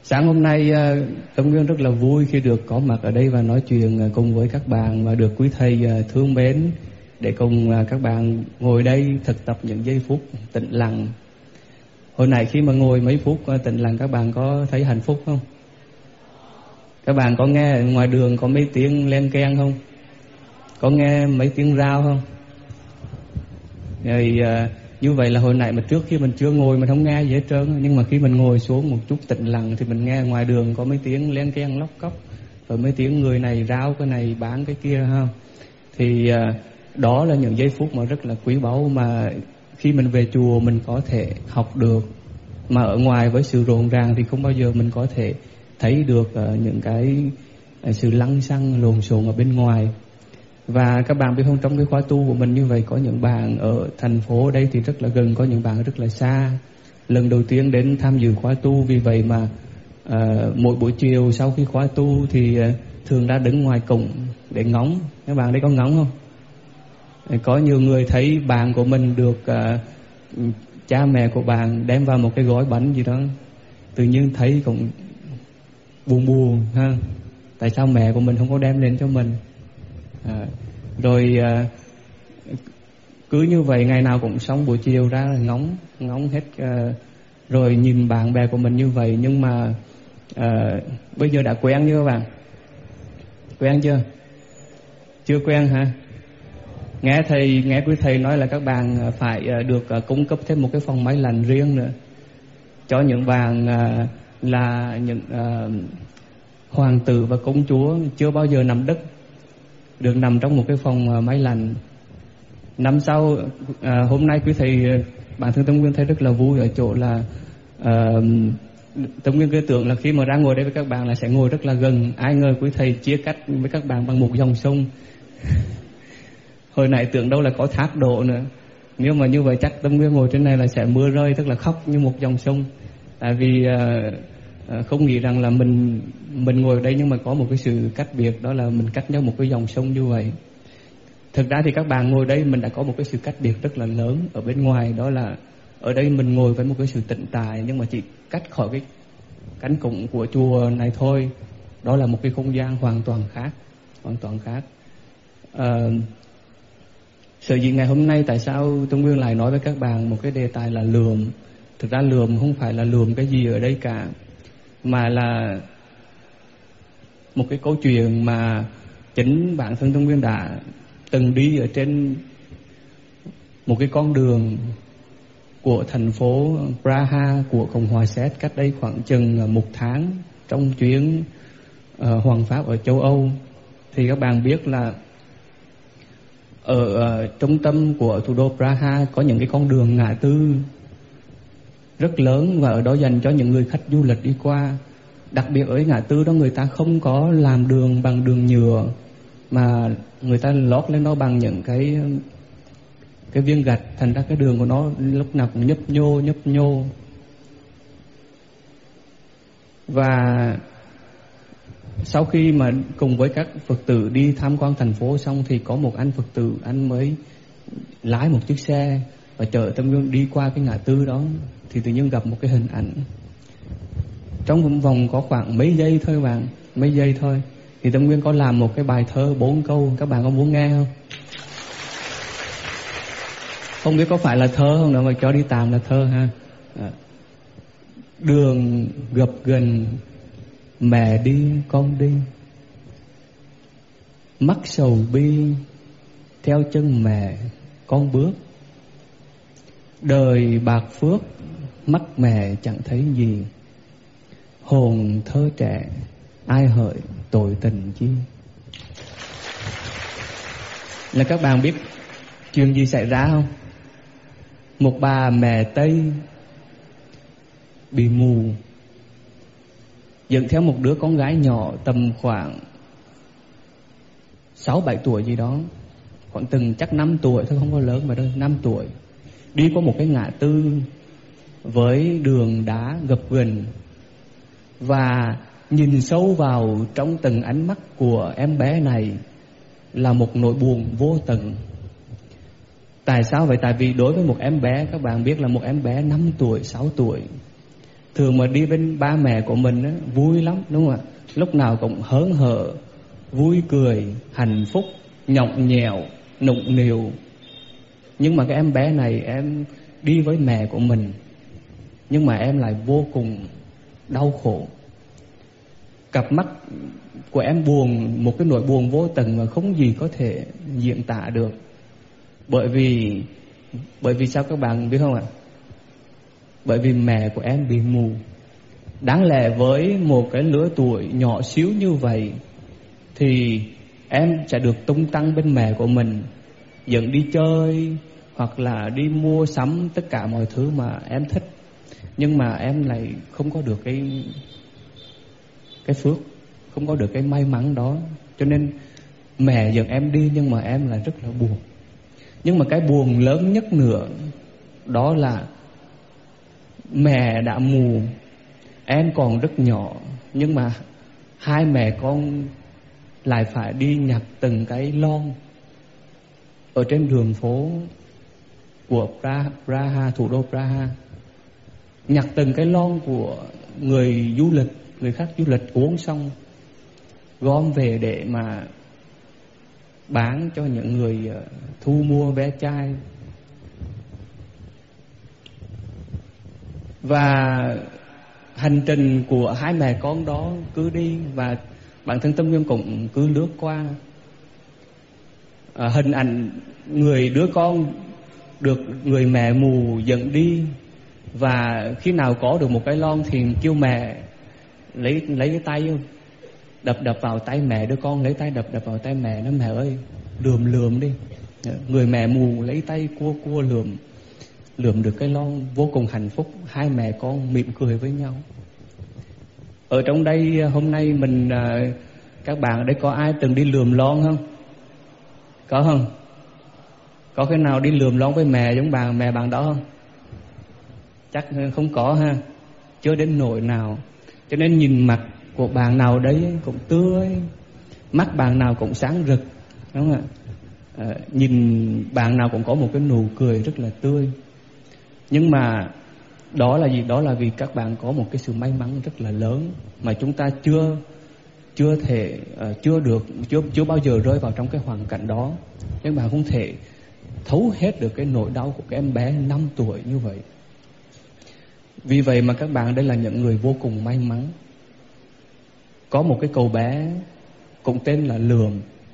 Sáng hôm nay Tâm Nguyên rất là vui khi được có mặt ở đây và nói chuyện cùng với các bạn và được quý thầy thương mến để cùng các bạn ngồi đây thực tập những giây phút tĩnh lặng. Hồi nãy khi mà ngồi mấy phút tĩnh lặng các bạn có thấy hạnh phúc không? Các bạn có nghe ngoài đường có mấy tiếng len keng không? Có nghe mấy tiếng rao không? Rồi như vậy là hồi nãy mà trước khi mình chưa ngồi mình không nghe gì hết trơn, nhưng mà khi mình ngồi xuống một chút tĩnh lặng thì mình nghe ngoài đường có mấy tiếng len keng lóc cóc, rồi mấy tiếng người này rao cái này bán cái kia ha. Thì đó là những giây phút mà rất là quý báu mà khi mình về chùa mình có thể học được, mà ở ngoài với sự rộn ràng thì không bao giờ mình có thể thấy được những cái sự lăng xăng lộn xộn ở bên ngoài. Và các bạn biết không, trong cái khóa tu của mình như vậy có những bạn ở thành phố đây thì rất là gần, có những bạn rất là xa, lần đầu tiên đến tham dự khóa tu. Vì vậy mà mỗi buổi chiều sau khi khóa tu thì thường đã đứng ngoài cổng để ngóng. Các bạn đấy có ngóng không? Có nhiều người thấy bạn của mình được cha mẹ của bạn đem vào một cái gói bánh gì đó, tự nhiên thấy cũng buồn buồn ha, tại sao mẹ của mình không có đem lên cho mình. Rồi cứ như vậy ngày nào cũng xong buổi chiều ra là ngóng hết, rồi nhìn bạn bè của mình như vậy. Nhưng mà bây giờ đã quen chưa các bạn? Quen chưa? Chưa quen hả? Nghe quý thầy nói là các bạn phải được cung cấp thêm một cái phòng máy lạnh riêng nữa cho những bạn là những hoàng tử và công chúa chưa bao giờ nằm đất, được nằm trong một cái phòng máy lạnh. Năm sau hôm nay quý thầy, bản thân Tâm Nguyên thấy rất là vui ở chỗ là Tâm Nguyên cứ tưởng là khi mà ra ngồi đây với các bạn là sẽ ngồi rất là gần, ai ngờ quý thầy chia cắt với các bạn bằng một dòng sông. Hồi nãy tưởng đâu là có thác đổ nữa, nếu mà như vậy chắc Tâm Nguyên ngồi trên này là sẽ mưa rơi, tức là khóc như một dòng sông. Tại vì không nghĩ rằng là mình ngồi ở đây nhưng mà có một cái sự cách biệt, đó là mình cách nhau một cái dòng sông như vậy. Thực ra thì các bạn ngồi đây mình đã có một cái sự cách biệt rất là lớn ở bên ngoài, đó là ở đây mình ngồi với một cái sự tĩnh tại, nhưng mà chỉ cách khỏi cái cánh cổng của chùa này thôi, đó là một cái không gian hoàn toàn khác. Sở dĩ ngày hôm nay tại sao Tâm Nguyên lại nói với các bạn một cái đề tài là lườm. Thực ra lườm không phải là lườm cái gì ở đây cả, mà là một cái câu chuyện mà chính bản thân Tâm Nguyên đã từng đi ở trên một cái con đường của thành phố Praha của Cộng hòa Séc cách đây khoảng chừng một tháng trong chuyến Hoàng Pháp ở châu Âu. Thì các bạn biết là ở trung tâm của thủ đô Praha có những cái con đường ngã tư rất lớn, và ở đó dành cho những người khách du lịch đi qua. Đặc biệt ở ngã tư đó người ta không có làm đường bằng đường nhựa, mà người ta lót lên đó bằng những cái viên gạch, thành ra cái đường của nó lúc nào cũng nhấp nhô. Và sau khi mà cùng với các Phật tử đi tham quan thành phố xong thì có một anh Phật tử, anh mới lái một chiếc xe và chở Tâm Nguyên đi qua cái ngã tư đó. Thì tự nhiên gặp một cái hình ảnh, trong vòng có khoảng mấy giây thôi bạn, mấy giây thôi, thì Tâm Nguyên có làm một cái bài thơ 4 câu. Các bạn có muốn nghe không? Không biết có phải là thơ không, đâu mà cho đi tạm là thơ ha. Đường gập ghềnh mẹ đi con đi, mắt sầu bi theo chân mẹ con bước, đời bạc phước mắt mẹ chẳng thấy gì, hồn thơ trẻ ai hỡi tội tình chi. Là các bạn biết chuyện gì xảy ra không? Một bà mẹ Tây bị mù, dẫn theo một đứa con gái nhỏ tầm khoảng 6-7 tuổi gì đó, khoảng từng chắc 5 tuổi thôi, không có lớn mà đâu, 5 tuổi, đi qua một cái ngã tư với đường đá gập ghềnh, và nhìn sâu vào trong từng ánh mắt của em bé này là một nỗi buồn vô tận. Tại sao vậy? Tại vì đối với một em bé, các bạn biết là một em bé 5 tuổi, 6 tuổi thường mà đi bên ba mẹ của mình á, vui lắm đúng không ạ? Lúc nào cũng hớn hở, vui cười, hạnh phúc, nhõng nhẽo, nũng nịu. Nhưng mà cái em bé này em đi với mẹ của mình, nhưng mà em lại vô cùng đau khổ. Cặp mắt của em buồn, một cái nỗi buồn vô tận mà không gì có thể diễn tả được. Bởi vì sao các bạn biết không ạ? Bởi vì mẹ của em bị mù. Đáng lẽ với một cái lứa tuổi nhỏ xíu như vậy thì em sẽ được tung tăng bên mẹ của mình, dẫn đi chơi hoặc là đi mua sắm tất cả mọi thứ mà em thích. Nhưng mà em lại không có được cái phước, không có được cái may mắn đó. Cho nên mẹ dẫn em đi nhưng mà em lại rất là buồn. Nhưng mà cái buồn lớn nhất nữa đó là mẹ đã mù, em còn rất nhỏ, nhưng mà hai mẹ con lại phải đi nhặt từng cái lon ở trên đường phố của Praha, thủ đô Praha. Nhặt từng cái lon của người du lịch, người khách du lịch uống xong, gom về để mà bán cho những người thu mua vé chai. Và hành trình của hai mẹ con đó cứ đi, và bản thân Tâm Nguyên cũng cứ lướt qua hình ảnh người đứa con được người mẹ mù dẫn đi. Và khi nào có được một cái lon thì kêu mẹ lấy cái tay đập vào tay mẹ. Đứa con lấy tay đập vào tay mẹ, nó mẹ ơi lườm đi. Người mẹ mù lấy tay cua lườm được cái lon, vô cùng hạnh phúc. Hai mẹ con mỉm cười với nhau. Ở trong đây hôm nay mình, các bạn ở đây có ai từng đi lườm lon không? Có không? Có cái nào đi lườm lon với mẹ giống mẹ bạn đó không? Chắc không có ha, chưa đến nỗi nào. Cho nên nhìn mặt của bạn nào đấy cũng tươi, mắt bạn nào cũng sáng rực, đúng không ạ? Nhìn bạn nào cũng có một cái nụ cười rất là tươi. Nhưng mà đó là gì? Đó là vì các bạn có một cái sự may mắn rất là lớn mà chúng ta chưa bao giờ rơi vào trong cái hoàn cảnh đó. Các bạn không thể thấu hết được cái nỗi đau của cái em bé 5 tuổi như vậy. Vì vậy mà các bạn đây là những người vô cùng may mắn. Có một cái cậu bé cũng tên là Lườm.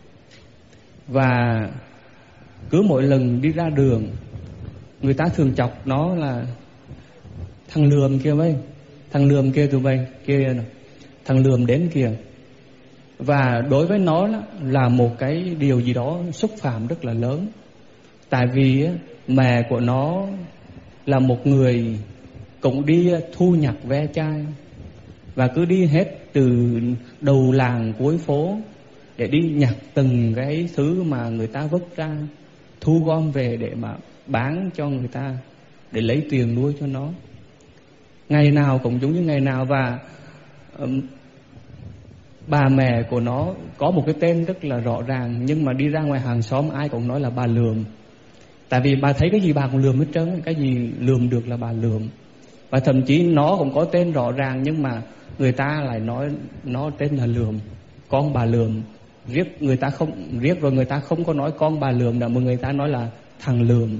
Và cứ mỗi lần đi ra đường, người ta thường chọc nó là thằng Lườm kia mấy, thằng Lườm kia tụi bay kia, thằng Lườm đến kìa. Và đối với nó là một cái điều gì đó xúc phạm rất là lớn. Tại vì mẹ của nó là một người cũng đi thu nhặt ve chai, và cứ đi hết từ đầu làng cuối phố để đi nhặt từng cái thứ mà người ta vứt ra, thu gom về để mà bán cho người ta, để lấy tiền nuôi cho nó. Ngày nào cũng giống như ngày nào. Và bà mẹ của nó có một cái tên rất là rõ ràng, nhưng mà đi ra ngoài hàng xóm ai cũng nói là bà Lườm. Tại vì bà thấy cái gì bà cũng lườm hết trơn, cái gì lườm được là bà lườm. Và thậm chí nó cũng có tên rõ ràng, nhưng mà người ta lại nói nó tên là Lườm, con bà Lườm. Người ta không có nói con bà Lườm nữa, mà người ta nói là thằng Lườm.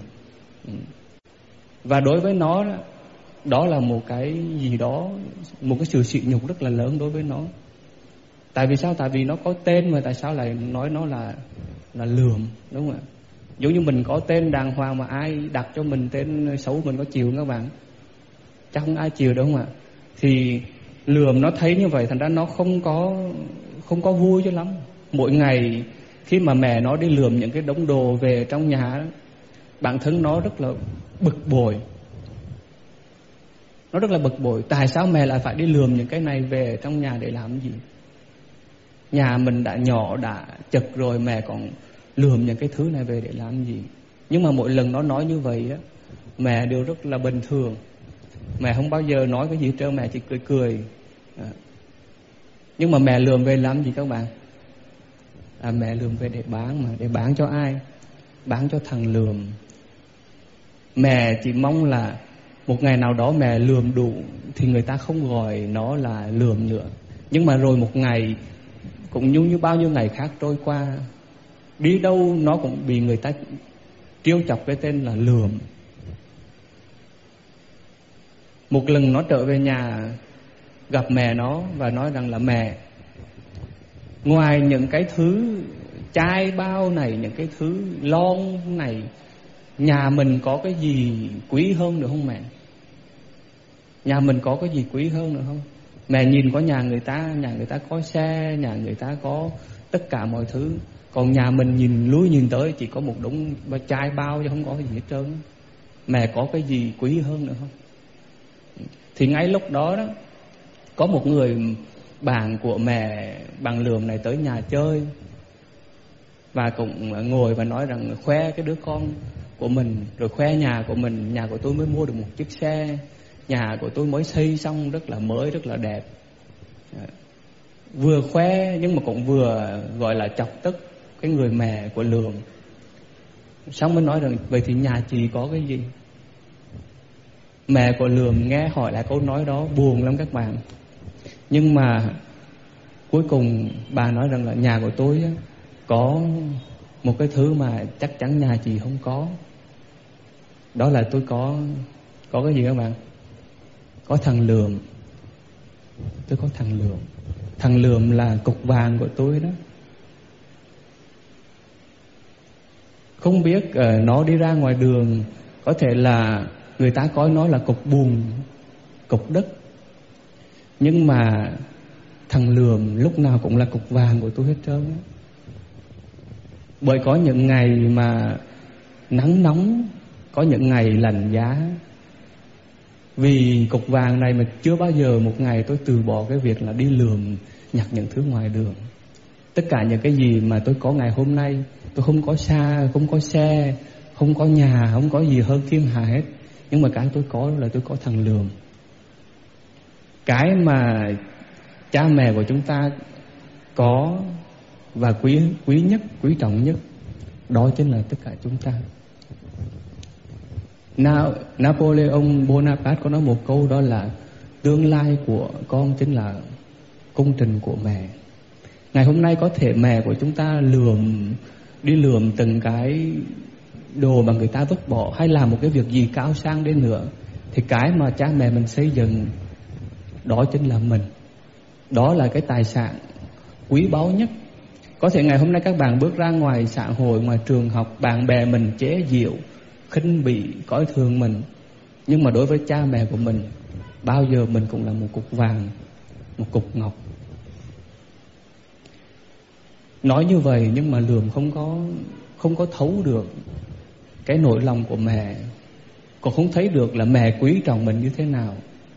Và đối với nó đó là một cái gì đó, một cái sự sỉ nhục rất là lớn đối với nó. Tại vì sao? Tại vì nó có tên mà tại sao lại nói nó là Lườm, đúng không ạ? Giống như mình có tên đàng hoàng mà ai đặt cho mình tên xấu mình có chịu không các bạn? Chắc không ai chịu, đúng không ạ? Thì Lườm nó thấy như vậy, thành ra nó không có vui cho lắm. Mỗi ngày khi mà mẹ nó đi lườm những cái đống đồ về trong nhà đó, bản thân nó rất là bực bội. Nó rất là bực bội. Tại sao mẹ lại phải đi lườm những cái này về trong nhà để làm gì? Nhà mình đã nhỏ, đã chật rồi, mẹ còn lườm những cái thứ này về để làm gì? Nhưng mà mỗi lần nó nói như vậy á, mẹ đều rất là bình thường. Mẹ không bao giờ nói cái gì hết trơn, mẹ chỉ cười. Nhưng mà mẹ lườm về làm gì các bạn? Mẹ lườm về để bán mà. Để bán cho ai? Bán cho thằng Lườm. Mẹ chỉ mong là một ngày nào đó mẹ lườm đủ thì người ta không gọi nó là lườm nữa. Nhưng mà rồi một ngày cũng như bao nhiêu ngày khác trôi qua, đi đâu nó cũng bị người ta trêu chọc cái tên là lườm. Một lần nó trở về nhà gặp mẹ nó và nói rằng là mẹ, ngoài những cái thứ chai bao này, những cái thứ lon này, nhà mình có cái gì quý hơn nữa không mẹ? Nhà mình có cái gì quý hơn nữa không? Mẹ nhìn có nhà người ta có xe, nhà người ta có tất cả mọi thứ, còn nhà mình nhìn lui nhìn tới chỉ có một đống chai bao chứ không có cái gì hết trơn. Mẹ có cái gì quý hơn nữa không? Thì ngay lúc đó đó, có một người bạn của mẹ bằng lườm này tới nhà chơi, và cũng ngồi và nói rằng khoe cái đứa con của mình, rồi khoe nhà của mình. Nhà của tôi mới mua được một chiếc xe, nhà của tôi mới xây xong rất là mới, rất là đẹp. Vừa khoe nhưng mà cũng vừa gọi là chọc tức cái người mẹ của lườm. Xong mới nói rằng vậy thì nhà chị có cái gì? Mẹ của lườm nghe hỏi lại câu nói đó buồn lắm các bạn. Nhưng mà cuối cùng bà nói rằng là nhà của tôi có một cái thứ mà chắc chắn nhà chị không có. Đó là tôi có cái gì các bạn? Có thằng lườm. Tôi có thằng lườm. Thằng lườm là cục vàng của tôi đó. Không biết nó đi ra ngoài đường, có thể là người ta coi nó là cục bùn, cục đất, nhưng mà thằng lườm lúc nào cũng là cục vàng của tôi hết trơn. Bởi có những ngày mà nắng nóng, có những ngày lạnh giá. Vì cục vàng này mà chưa bao giờ một ngày tôi từ bỏ cái việc là đi lườm nhặt những thứ ngoài đường. Tất cả những cái gì mà tôi có ngày hôm nay, tôi không có xa, không có xe, không có nhà, không có gì hơn thiên hạ hết. Nhưng mà cái tôi có là tôi có thằng lườm. Cái mà cha mẹ của chúng ta có và quý nhất, quý trọng nhất, đó chính là tất cả chúng ta. Napoleon Bonaparte có nói một câu, đó là tương lai của con chính là công trình của mẹ. Ngày hôm nay có thể mẹ của chúng ta đi lườm từng cái đồ mà người ta vứt bỏ, hay làm một cái việc gì cao sang đến nữa, thì cái mà cha mẹ mình xây dựng đó chính là mình. Đó là cái tài sản quý báu nhất. Có thể ngày hôm nay các bạn bước ra ngoài xã hội, ngoài trường học, bạn bè mình chế giễu, khinh bỉ, coi thường mình, nhưng mà đối với cha mẹ của mình, bao giờ mình cũng là một cục vàng, một cục ngọc. Nói như vậy nhưng mà lườm không có thấu được cái nỗi lòng của mẹ, còn không thấy được là mẹ quý trọng mình như thế nào.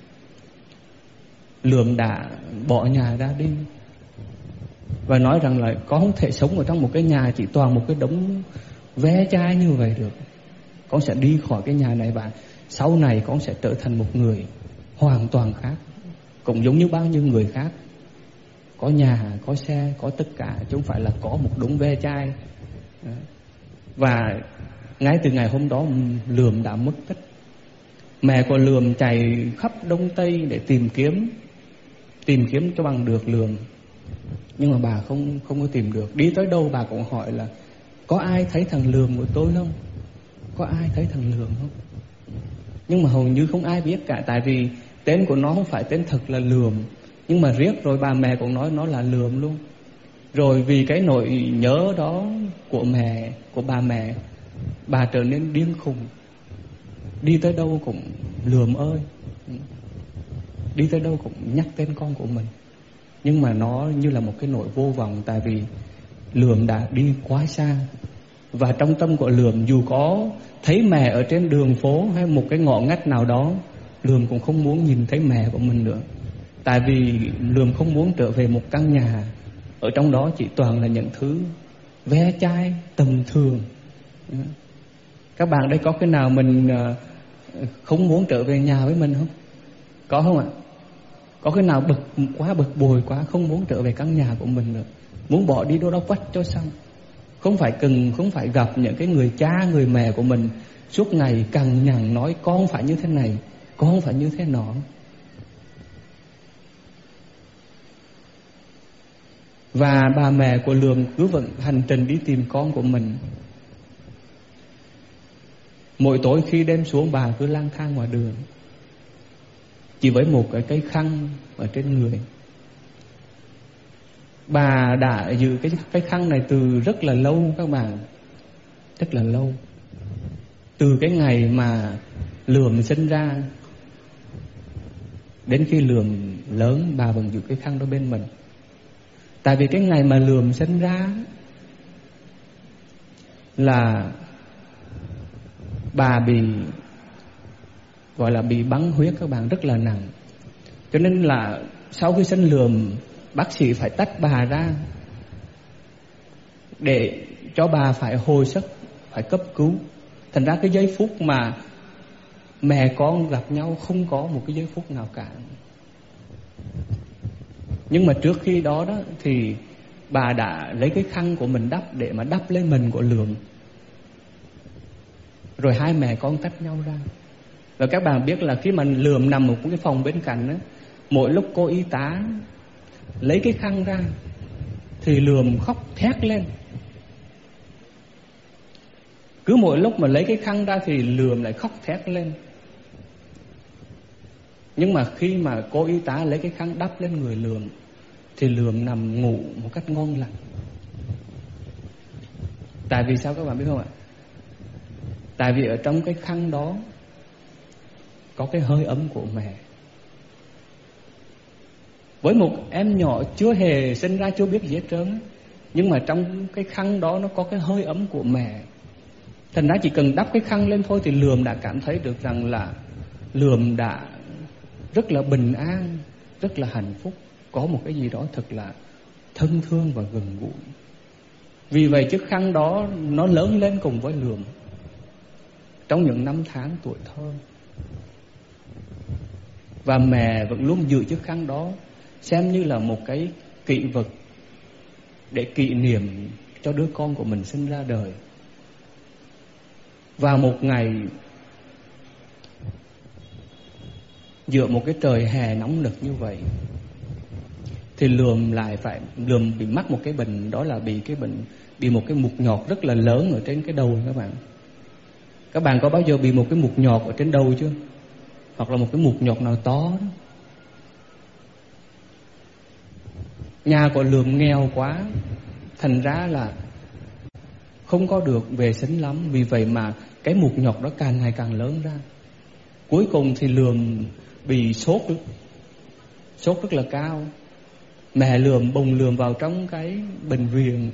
Lườm đã bỏ nhà ra đi và nói rằng là con không thể sống ở trong một cái nhà chỉ toàn một cái đống ve chai như vậy được. Con sẽ đi khỏi cái nhà này và sau này con sẽ trở thành một người hoàn toàn khác, cũng giống như bao nhiêu người khác. Có nhà, có xe, có tất cả, chứ không phải là có một đống ve chai. Và ngay từ ngày hôm đó lườm đã mất tích. Mẹ của lườm chạy khắp Đông Tây để tìm kiếm cho bằng được lườm, nhưng mà bà không có tìm được. Đi tới đâu bà cũng hỏi là có ai thấy thằng lườm của tôi không? Có ai thấy thằng lườm không? Nhưng mà hầu như không ai biết cả, tại vì tên của nó không phải tên thật là lườm, nhưng mà riết rồi bà mẹ cũng nói nó là lườm luôn. Rồi vì cái nỗi nhớ đó của bà mẹ, bà trở nên điên khùng. Đi tới đâu cũng lườm ơi, đi tới đâu cũng nhắc tên con của mình. Nhưng mà nó như là một cái nỗi vô vọng, tại vì lườm đã đi quá xa. Và trong tâm của lườm, dù có thấy mẹ ở trên đường phố hay một cái ngõ ngách nào đó, lườm cũng không muốn nhìn thấy mẹ của mình nữa. Tại vì lườm không muốn trở về một căn nhà ở trong đó chỉ toàn là những thứ ve chai tầm thường. Các bạn đây có cái nào mình không muốn trở về nhà với mình không? Có không ạ? Có cái nào bực bội quá không muốn trở về căn nhà của mình nữa, muốn bỏ đi đâu đó quách cho xong? Không phải gặp những cái người cha người mẹ của mình suốt ngày cằn nhằn nói con phải như thế này, con phải như thế nọ. Và bà mẹ của Lượm cứ vận hành trình đi tìm con của mình. Mỗi tối khi đêm xuống, bà cứ lang thang ngoài đường, chỉ với một cái cây khăn ở trên người. Bà đã giữ cái khăn này từ rất là lâu các bạn, rất là lâu. Từ cái ngày mà Lượm sinh ra đến khi Lượm lớn, bà vẫn giữ cái khăn đó bên mình. Tại vì cái ngày mà Lượm sinh ra là bà bị gọi là bị bắn huyết các bạn, rất là nặng. Cho nên là sau khi sinh Lượm, bác sĩ phải tách bà ra để cho bà phải hồi sức, phải cấp cứu. Thành ra cái giây phút mà mẹ con gặp nhau không có một cái giây phút nào cả. Nhưng mà trước khi đó thì bà đã lấy cái khăn của mình đắp để mà đắp lên mình của Lượm. Rồi hai mẹ con tách nhau ra. Và các bạn biết là khi mà Lượm nằm ở cái phòng bên cạnh đó, mỗi lúc cô y tá lấy cái khăn ra thì Lượm khóc thét lên. Cứ mỗi lúc mà lấy cái khăn ra thì Lượm lại khóc thét lên. Nhưng mà khi mà cô y tá lấy cái khăn đắp lên người Lượm thì Lượm nằm ngủ một cách ngon lành. Tại vì sao các bạn biết không ạ? Tại vì ở trong cái khăn đó có cái hơi ấm của mẹ. Với một em nhỏ chưa hề sinh ra, chưa biết gì hết trơn, nhưng mà trong cái khăn đó nó có cái hơi ấm của mẹ. Thành ra chỉ cần đắp cái khăn lên thôi thì Lượm đã cảm thấy được rằng là Lượm đã rất là bình an, rất là hạnh phúc, có một cái gì đó thật là thân thương và gần gũi. Vì vậy chiếc khăn đó nó lớn lên cùng với Lượm trong những năm tháng tuổi thơ. Và mẹ vẫn luôn giữ chiếc khăn đó, xem như là một cái kỷ vật để kỷ niệm cho đứa con của mình sinh ra đời. Và một ngày giữa một cái trời hè nóng nực như vậy thì Lượm bị mắc một cái bệnh, đó là bị một cái mụt nhọt rất là lớn ở trên cái đầu các bạn. Các bạn có bao giờ bị một cái mụt nhọt ở trên đầu chưa? Hoặc là một cái mụt nhọt nào to đó. Nhà của Lượm nghèo quá, thành ra là không có được vệ sinh lắm. Vì vậy mà cái mụt nhọt đó càng ngày càng lớn ra. Cuối cùng thì Lượm bị sốt rất là cao. Mẹ Lượm bồng Lượm vào trong cái bệnh viện.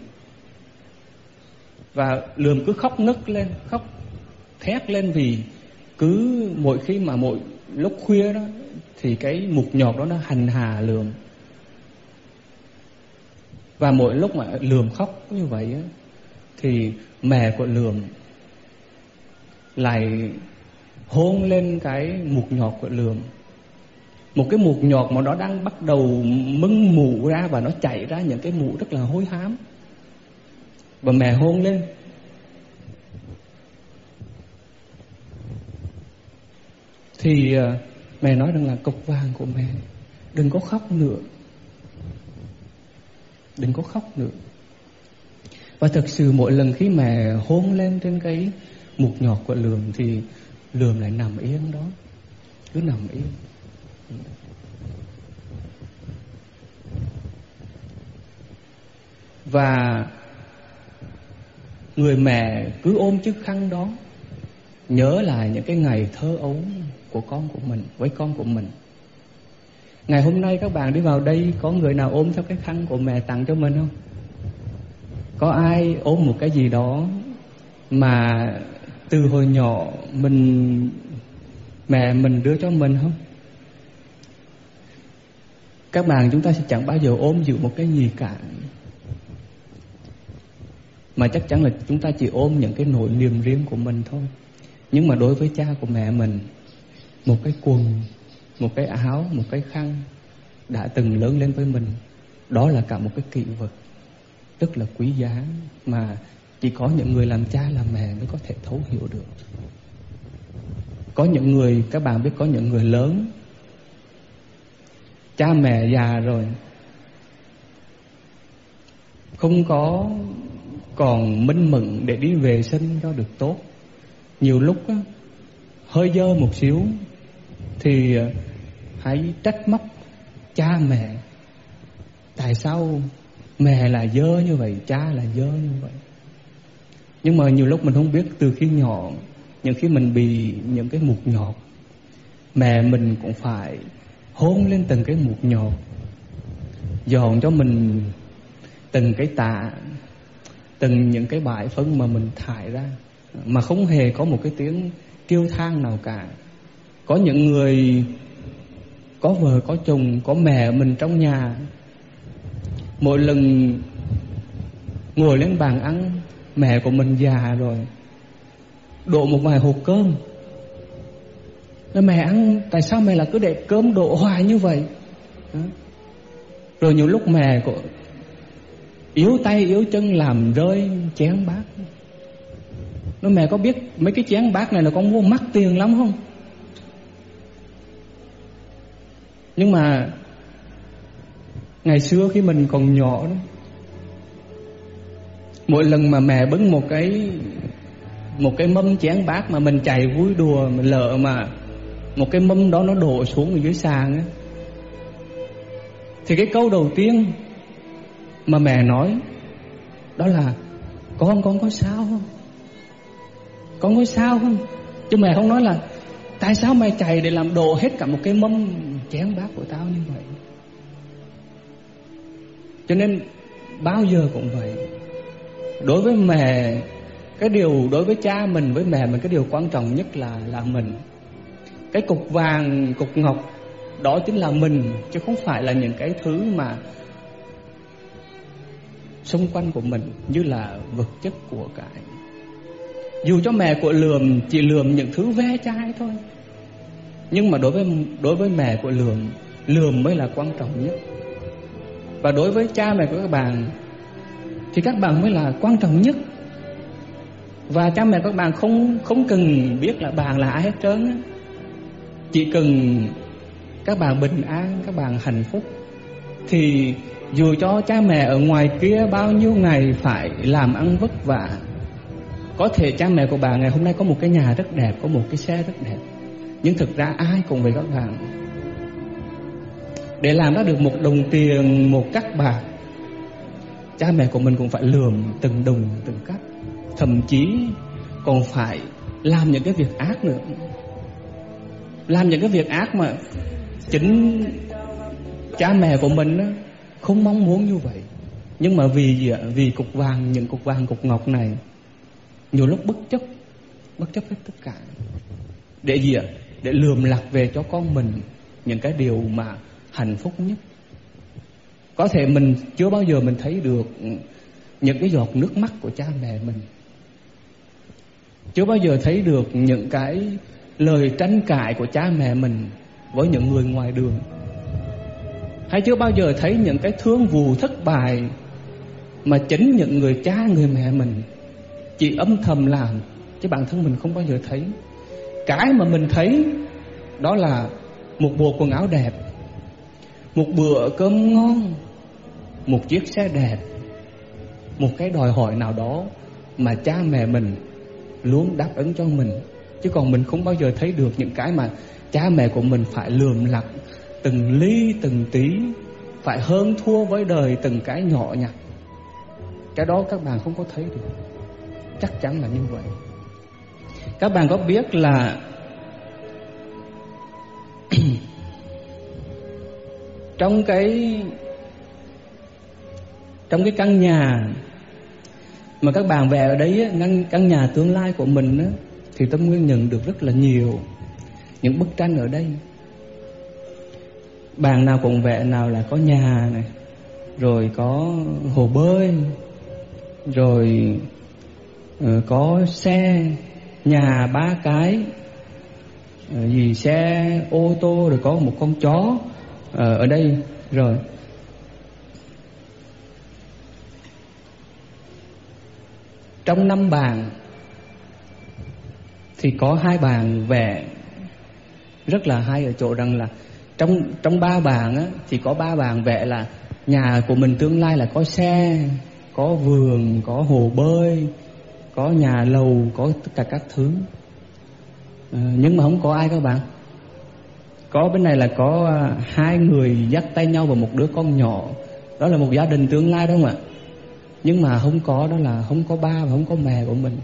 Và Lượm cứ khóc nức lên, khóc thét lên, vì cứ mỗi lúc khuya đó thì cái mụt nhọt đó nó hành hạ Lượm. Và mỗi lúc mà Lượm khóc như vậy á, thì mẹ của Lượm lại hôn lên cái mụt nhọt của Lượm. Một cái mụt nhọt mà nó đang bắt đầu mưng mủ ra và nó chảy ra những cái mủ rất là hôi hám. Và mẹ hôn lên. Thì mẹ nói rằng là cục vàng của mẹ, đừng có khóc nữa. Đừng có khóc nữa. Và thật sự mỗi lần khi mẹ hôn lên trên cái mụt nhọt của Lượm thì Lượm lại nằm yên đó, cứ nằm yên. Và người mẹ cứ ôm chiếc khăn đó, nhớ lại những cái ngày thơ ấu của con của mình, với con của mình. Ngày hôm nay các bạn đi vào đây, có người nào ôm theo cái khăn của mẹ tặng cho mình không? Có ai ôm một cái gì đó mà từ hồi nhỏ mẹ mình đưa cho mình không? Các bạn, chúng ta sẽ chẳng bao giờ ôm giữ một cái gì cả, mà chắc chắn là chúng ta chỉ ôm những cái nỗi niềm riêng của mình thôi. Nhưng mà đối với cha của mẹ mình, một cái quần, một cái áo, một cái khăn đã từng lớn lên với mình, đó là cả một cái kỷ vật rất là quý giá mà chỉ có những người làm cha làm mẹ mới có thể thấu hiểu được. Có những người, các bạn biết, có những người lớn, cha mẹ già rồi, không có còn minh mẫn để đi vệ sinh cho được tốt. Nhiều lúc á, hơi dơ một xíu thì hãy trách móc cha mẹ. Tại sao mẹ là dơ như vậy, cha là dơ như vậy? Nhưng mà nhiều lúc mình không biết, từ khi nhỏ, những khi mình bị những cái mụn nhọt, mẹ mình cũng phải hôn lên từng cái mụn nhọt, dọn cho mình từng cái tạ, từng những cái bãi phân mà mình thải ra, mà không hề có một cái tiếng kêu than nào cả. Có những người có vợ có chồng, có mẹ mình trong nhà, mỗi lần ngồi lên bàn ăn, mẹ của mình già rồi, đổ một vài hộp cơm, nói mẹ ăn, tại sao mẹ là cứ để cơm đổ hoài như vậy? Rồi nhiều lúc mẹ của yếu tay yếu chân làm rơi chén bát. Nói mẹ có biết mấy cái chén bát này là con mua mắc tiền lắm không? Nhưng mà ngày xưa khi mình còn nhỏ đó, mỗi lần mà mẹ bưng một cái mâm chén bát mà mình chạy vui đùa, mình lỡ mà một cái mâm đó nó đổ xuống ở dưới sàn á, thì cái câu đầu tiên mà mẹ nói đó là con có sao không? Con có sao không? Chứ mẹ không nói là tại sao mày chạy để làm đổ hết cả một cái mâm chén bát của tao như vậy. Cho nên bao giờ cũng vậy. Đối với mẹ, đối với cha mình, với mẹ mình, cái điều quan trọng nhất là mình. Cái cục vàng, cục ngọc đó chính là mình, chứ không phải là những cái thứ mà xung quanh của mình như là vật chất của cải. Dù cho mẹ của lườm chỉ lườm những thứ ve chai thôi, nhưng mà đối với mẹ của lườm mới là quan trọng nhất. Và đối với cha mẹ của các bạn thì các bạn mới là quan trọng nhất. Và cha mẹ các bạn không cần biết là bạn là ai hết trơn á. Chỉ cần các bạn bình an, các bạn hạnh phúc, thì dù cho cha mẹ ở ngoài kia bao nhiêu ngày phải làm ăn vất vả, có thể cha mẹ của bạn ngày hôm nay có một cái nhà rất đẹp, có một cái xe rất đẹp, nhưng thực ra ai cũng vậy các bạn. Để làm ra được một đồng tiền, một cắc bạc, cha mẹ của mình cũng phải lườm từng đồng từng cắc, thậm chí còn phải làm những cái việc ác nữa. Làm những cái việc ác mà chính cha mẹ của mình á, không mong muốn như vậy. Nhưng mà vì cục vàng, những cục vàng, cục ngọc này, nhiều lúc bất chấp hết tất cả để lườm lặt về cho con mình những cái điều mà hạnh phúc nhất. Có thể mình chưa bao giờ mình thấy được những cái giọt nước mắt của cha mẹ mình, chưa bao giờ thấy được những cái lời tranh cãi của cha mẹ mình với những người ngoài đường, hay chưa bao giờ thấy những cái thương vụ thất bại mà chính những người cha, người mẹ mình chỉ âm thầm làm, chứ bản thân mình không bao giờ thấy. Cái mà mình thấy đó là một bộ quần áo đẹp, một bữa cơm ngon, một chiếc xe đẹp, một cái đòi hỏi nào đó mà cha mẹ mình luôn đáp ứng cho mình. Chứ còn mình không bao giờ thấy được những cái mà cha mẹ của mình phải lườm lặt từng ly từng tí, phải hơn thua với đời từng cái nhỏ nhặt. Cái đó các bạn không có thấy được. Chắc chắn là như vậy. Các bạn có biết là trong cái căn nhà mà các bạn vẽ ở đấy, căn nhà tương lai của mình á, thì Tâm Nguyên nhận được rất là nhiều những bức tranh ở đây. Bạn nào cũng vẽ, nào là có nhà này, rồi có hồ bơi, rồi có xe, nhà 3 cái, xe ô tô, rồi có một con chó ở đây. Rồi trong 5 bạn thì có 2 bạn vẽ rất là hay ở chỗ rằng là trong ba bạn á, thì có ba bạn vẽ là nhà của mình tương lai là có xe, có vườn, có hồ bơi, có nhà lầu, có tất cả các thứ. Nhưng mà không có ai các bạn. Có bên này là có hai người dắt tay nhau và một đứa con nhỏ. Đó là một gia đình tương lai, đúng không ạ? Nhưng mà không có, đó là không có ba và không có mẹ của mình.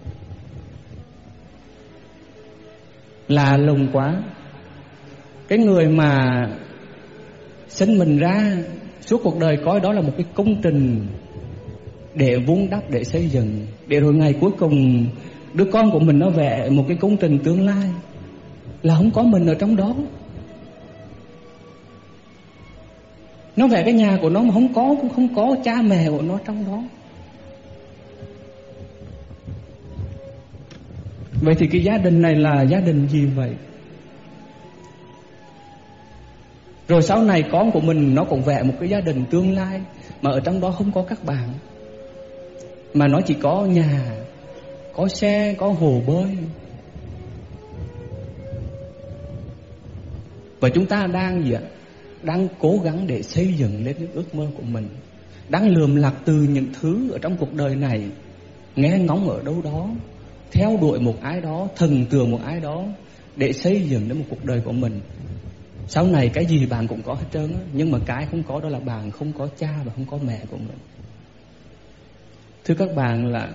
Lạ lùng quá. Cái người mà sinh mình ra, suốt cuộc đời coi đó là một cái công trình để vun đắp, để xây dựng, để rồi ngày cuối cùng đứa con của mình nó vẽ một cái công trình tương lai, là không có mình ở trong đó. Nó vẽ cái nhà của nó mà cũng không có cha mẹ của nó trong đó. Vậy thì cái gia đình này là gia đình gì vậy? Rồi sau này con của mình nó cũng vẽ một cái gia đình tương lai mà ở trong đó không có các bạn, mà nó chỉ có nhà, có xe, có hồ bơi. Và chúng ta đang gì ạ? Đang cố gắng để xây dựng lên cái ước mơ của mình, đang lườm lặt từ những thứ ở trong cuộc đời này, nghe ngóng ở đâu đó, theo đuổi một ai đó, thần tượng một ai đó, để xây dựng đến một cuộc đời của mình. Sau này cái gì bạn cũng có hết trơn á, nhưng mà cái không có đó là bạn không có cha và không có mẹ của mình. Thưa các bạn, là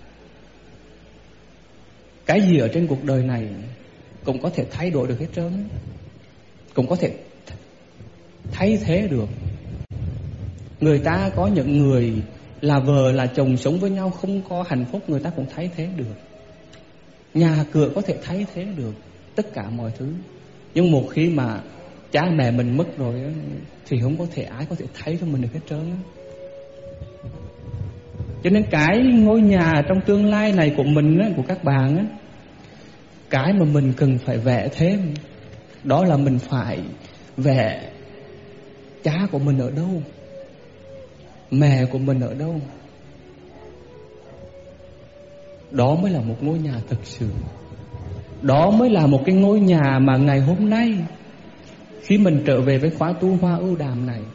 cái gì ở trên cuộc đời này cũng có thể thay đổi được hết trơn á, cũng có thể thay thế được. Người ta có những người là vợ là chồng sống với nhau không có hạnh phúc, người ta cũng thay thế được. Nhà cửa có thể thay thế được, tất cả mọi thứ. Nhưng một khi mà cha mẹ mình mất rồi á, thì không có thể ai có thể thay cho mình được hết trơn á. Cho nên cái ngôi nhà trong tương lai này của mình á, của các bạn á, cái mà mình cần phải vẽ thêm, đó là mình phải vẽ cha của mình ở đâu, mẹ của mình ở đâu. Đó mới là một ngôi nhà thực sự. Đó mới là một cái ngôi nhà mà ngày hôm nay, khi mình trở về với khóa tu Hoa Ưu Đàm này,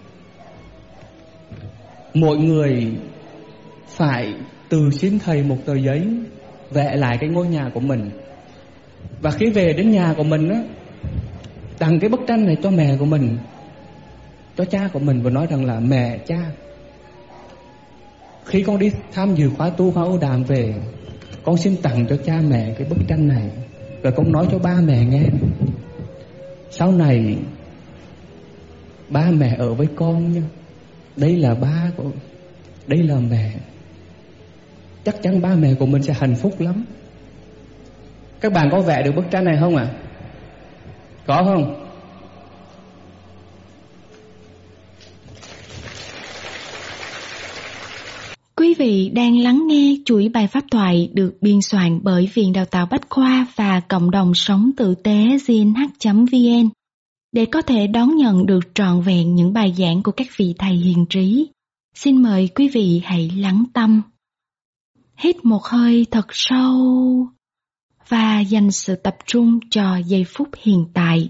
mỗi người phải từ xin thầy một tờ giấy vẽ lại cái ngôi nhà của mình. Và khi về đến nhà của mình á, tặng cái bức tranh này cho mẹ của mình, cho cha của mình, và nói rằng là mẹ, cha, khi con đi tham dự khóa tu Hoa Ưu Đàm về, con xin tặng cho cha mẹ cái bức tranh này, và con nói cho ba mẹ nghe, sau này ba mẹ ở với con nha, đây là ba của, đây là mẹ, chắc chắn ba mẹ của mình sẽ hạnh phúc lắm. Các bạn có vẽ được bức tranh này không ạ? Có không? Quý vị đang lắng nghe chuỗi bài pháp thoại được biên soạn bởi Viện Đào tạo Bách Khoa và Cộng đồng Sống Tử tế gnh.vn để có thể đón nhận được trọn vẹn những bài giảng của các vị thầy hiền trí. Xin mời quý vị hãy lắng tâm. Hít một hơi thật sâu và dành sự tập trung cho giây phút hiện tại.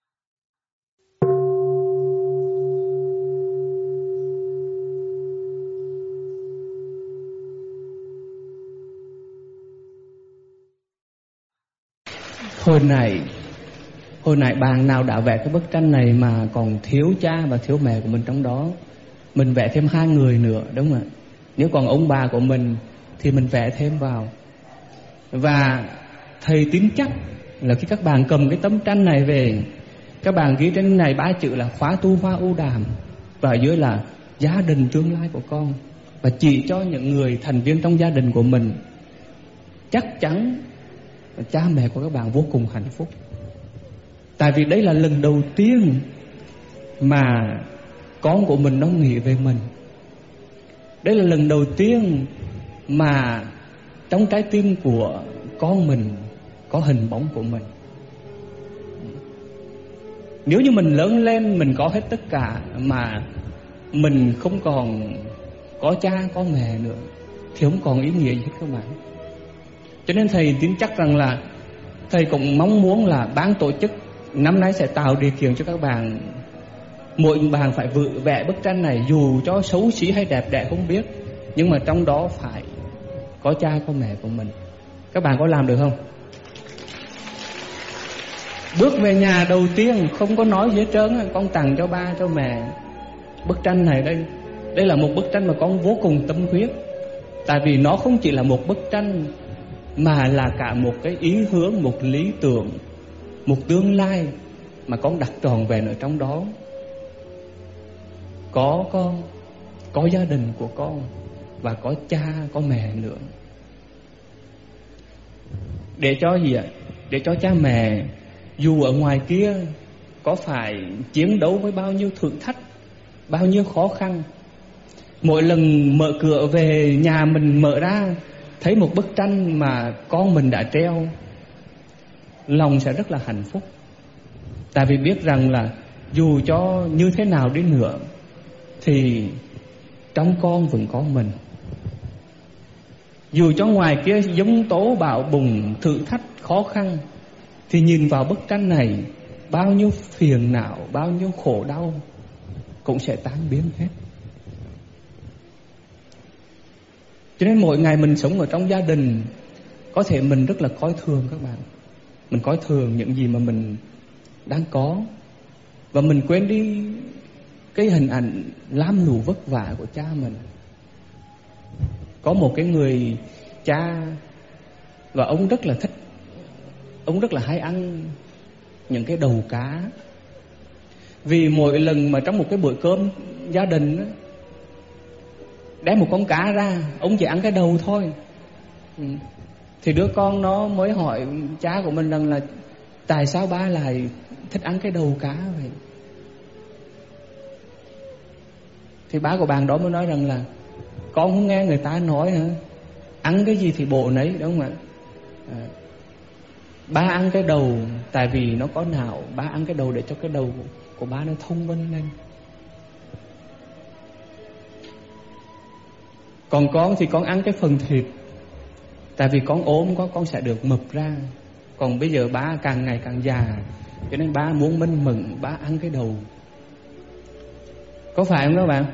Hồi nãy bạn nào đã vẽ cái bức tranh này mà còn thiếu cha và thiếu mẹ của mình trong đó? Mình vẽ thêm 2 người nữa, đúng không ạ? Nếu còn ông bà của mình thì mình vẽ thêm vào. Và thầy tin chắc là khi các bạn cầm cái tấm tranh này về, các bạn ghi trên này 3 chữ là khóa tu Hoa Ưu Đàm, và ở dưới là gia đình tương lai của con, và chỉ cho những người thành viên trong gia đình của mình, chắc chắn cha mẹ của các bạn vô cùng hạnh phúc. Tại vì đây là lần đầu tiên mà con của mình nó nghĩ về mình. Đây là lần đầu tiên mà trong trái tim của con mình có hình bóng của mình. Nếu như mình lớn lên, mình có hết tất cả mà mình không còn có cha, có mẹ nữa, thì không còn ý nghĩa gì hết các bạn. Cho nên thầy tin chắc rằng là thầy cũng mong muốn là ban tổ chức năm nay sẽ tạo điều kiện cho các bạn, mỗi bạn phải vẽ bức tranh này, dù cho xấu xí hay đẹp đẽ không biết, nhưng mà trong đó phải có cha có mẹ của mình. Các bạn có làm được không? Bước về nhà đầu tiên không có nói gì hết trơn, con tặng cho ba cho mẹ bức tranh này đây. Đây là một bức tranh mà con vô cùng tâm huyết. Tại vì nó không chỉ là một bức tranh, mà là cả một cái ý hướng, một lý tưởng, một tương lai mà con đặt trọn vẹn ở trong đó. Có con, có gia đình của con, và có cha, có mẹ nữa. Để cho gì ạ? Để cho cha mẹ dù ở ngoài kia có phải chiến đấu với bao nhiêu thử thách, bao nhiêu khó khăn, mỗi lần mở cửa về nhà mình mở ra thấy một bức tranh mà con mình đã treo, lòng sẽ rất là hạnh phúc. Tại vì biết rằng là dù cho như thế nào đi nữa thì trong con vẫn có mình. Dù cho ngoài kia giông tố bão bùng, thử thách khó khăn, thì nhìn vào bức tranh này, bao nhiêu phiền não, bao nhiêu khổ đau cũng sẽ tan biến hết. Cho nên mỗi ngày mình sống ở trong gia đình, có thể mình rất là coi thường các bạn. Mình coi thường những gì mà mình đang có, và mình quên đi cái hình ảnh lam lũ vất vả của cha mình. Có một cái người cha, và ông rất là thích, ông rất là hay ăn những cái đầu cá. Vì mỗi lần mà trong một cái bữa cơm gia đình á, đem một con cá ra, ông chỉ ăn cái đầu thôi. Thì đứa con nó mới hỏi cha của mình rằng là tại sao ba lại thích ăn cái đầu cá vậy? Thì ba của bạn đó mới nói rằng là con không nghe người ta nói hả, ăn cái gì thì bộ nấy, đúng không ạ? Ba ăn cái đầu tại vì nó có não, ba ăn cái đầu để cho cái đầu của ba nó thông minh lên. Còn con thì con ăn cái phần thịt, tại vì con ốm quá, con sẽ được mập ra. Còn bây giờ ba càng ngày càng già, cho nên ba muốn minh mẫn, ba ăn cái đầu. Có phải không các bạn?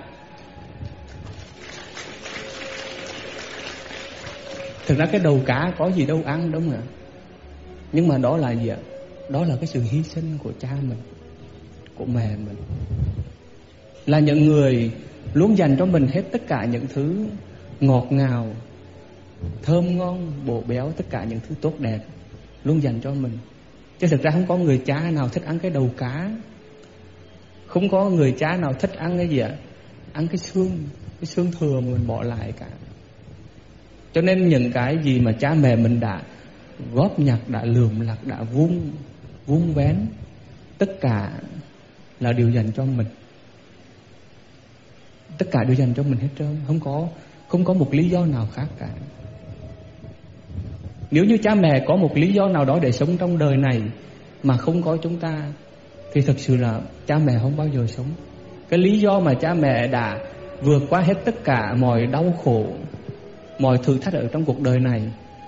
Thực ra cái đầu cá có gì đâu ăn, đúng không ạ? Nhưng mà đó là gì ạ? Đó là cái sự hy sinh của cha mình, của mẹ mình. Là những người luôn dành cho mình hết tất cả những thứ ngọt ngào, thơm ngon, bổ béo, tất cả những thứ tốt đẹp luôn dành cho mình. Chứ thực ra không có người cha nào thích ăn cái đầu cá, không có người cha nào thích ăn cái gì ạ? Ăn cái xương thừa mà mình bỏ lại cả. Cho nên những cái gì mà cha mẹ mình đã góp nhặt, đã lượm lặt, đã vun vén, tất cả là điều dành cho mình. Tất cả đều dành cho mình hết trơn, không có một lý do nào khác cả. Nếu như cha mẹ có một lý do nào đó để sống trong đời này mà không có chúng ta, thì thực sự là cha mẹ không bao giờ sống. Cái lý do mà cha mẹ đã vượt qua hết tất cả mọi đau khổ, mọi thử thách ở trong cuộc đời này,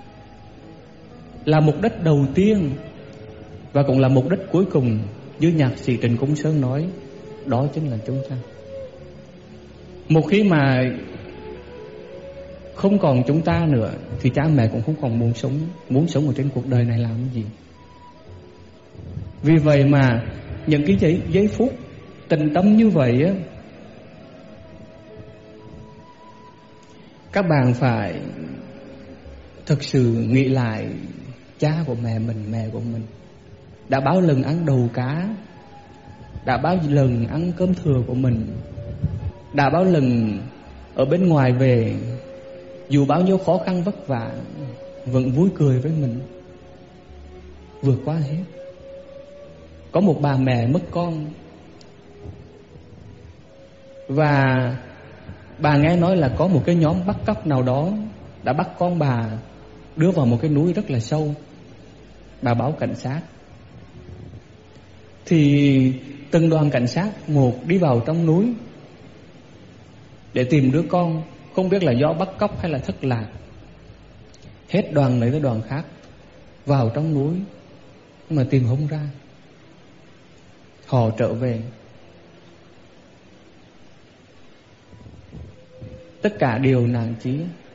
là mục đích đầu tiên và cũng là mục đích cuối cùng. Như nhạc sĩ Trịnh Công Sơn nói, đó chính là chúng ta. Một khi mà không còn chúng ta nữa thì cha mẹ cũng không còn muốn sống ở trên cuộc đời này làm cái gì. Vì vậy mà những cái giây phút tình tâm như vậy á, các bạn phải thực sự nghĩ lại cha của mẹ mình, mẹ của mình đã bao lần ăn đầu cá, đã bao lần ăn cơm thừa của mình, đã bao lần ở bên ngoài về, dù bao nhiêu khó khăn vất vả, vẫn vui cười với mình, vượt qua hết. Có một bà mẹ mất con, và bà nghe nói là có một cái nhóm bắt cóc nào đó đã bắt con bà đưa vào một cái núi rất là sâu. Bà báo cảnh sát. Thì từng đoàn cảnh sát một đi vào trong núi để tìm đứa con, không biết là do bắt cóc hay là thất lạc. Hết đoàn này tới đoàn khác vào trong núi, nhưng mà tìm không ra. họ trở về. Tất cả đều nản chí,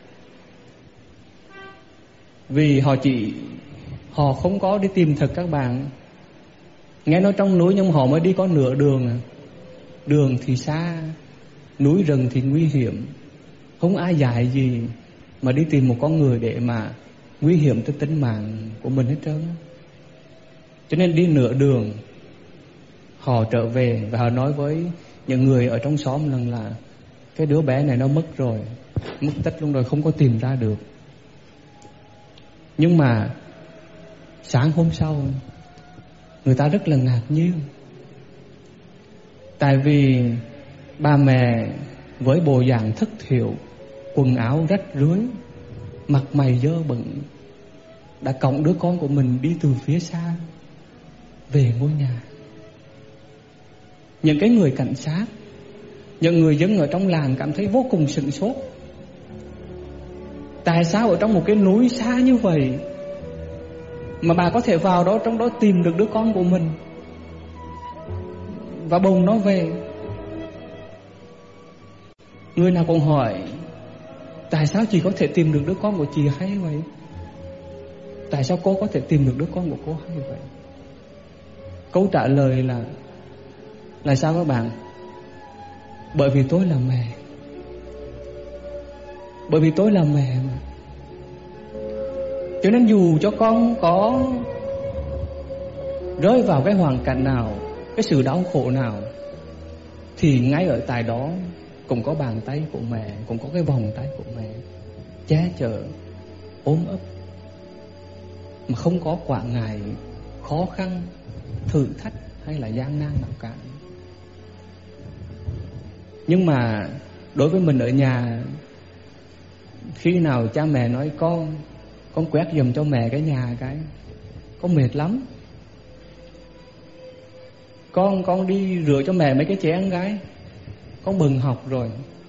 vì họ không có đi tìm thực các bạn. Nghe nói trong núi nhưng họ mới đi có nửa đường. Đường thì xa, núi rừng thì nguy hiểm, không ai dạy gì mà đi tìm một con người để mà nguy hiểm tới tính mạng của mình hết trơn. Cho nên đi nửa đường họ trở về và họ nói với những người ở trong xóm rằng là cái đứa bé này nó mất rồi, mất tích luôn rồi, không có tìm ra được. Nhưng mà sáng hôm sau người ta rất là ngạc nhiên, tại vì bà mẹ với bộ dạng thất thiểu, quần áo rách rưới, mặt mày dơ bẩn, đã cõng đứa con của mình đi từ phía xa về ngôi nhà. Những cái người cảnh sát, những người dân ở trong làng cảm thấy vô cùng sửng sốt. Tại sao ở trong một cái núi xa như vậy mà bà có thể vào đó, trong đó tìm được đứa con của mình và bồng nó về? Người nào cũng hỏi tại sao chị có thể tìm được đứa con của chị hay vậy? Tại sao cô có thể tìm được đứa con của cô hay vậy? Câu trả lời là sao các bạn? Bởi vì tôi là mẹ. Bởi vì tôi là mẹ mà. Cho nên dù cho con có rơi vào cái hoàn cảnh nào, cái sự đau khổ nào, thì ngay ở tại đó cũng có bàn tay của mẹ, cũng có cái vòng tay của mẹ che chở, ôm ấp, mà không có quạng ngại, khó khăn, thử thách hay là gian nan nào cả. Nhưng mà đối với mình ở nhà, khi nào cha mẹ nói con quét giùm cho mẹ cái nhà cái, con mệt lắm. Con đi rửa cho mẹ mấy cái chén cái, con bận học rồi.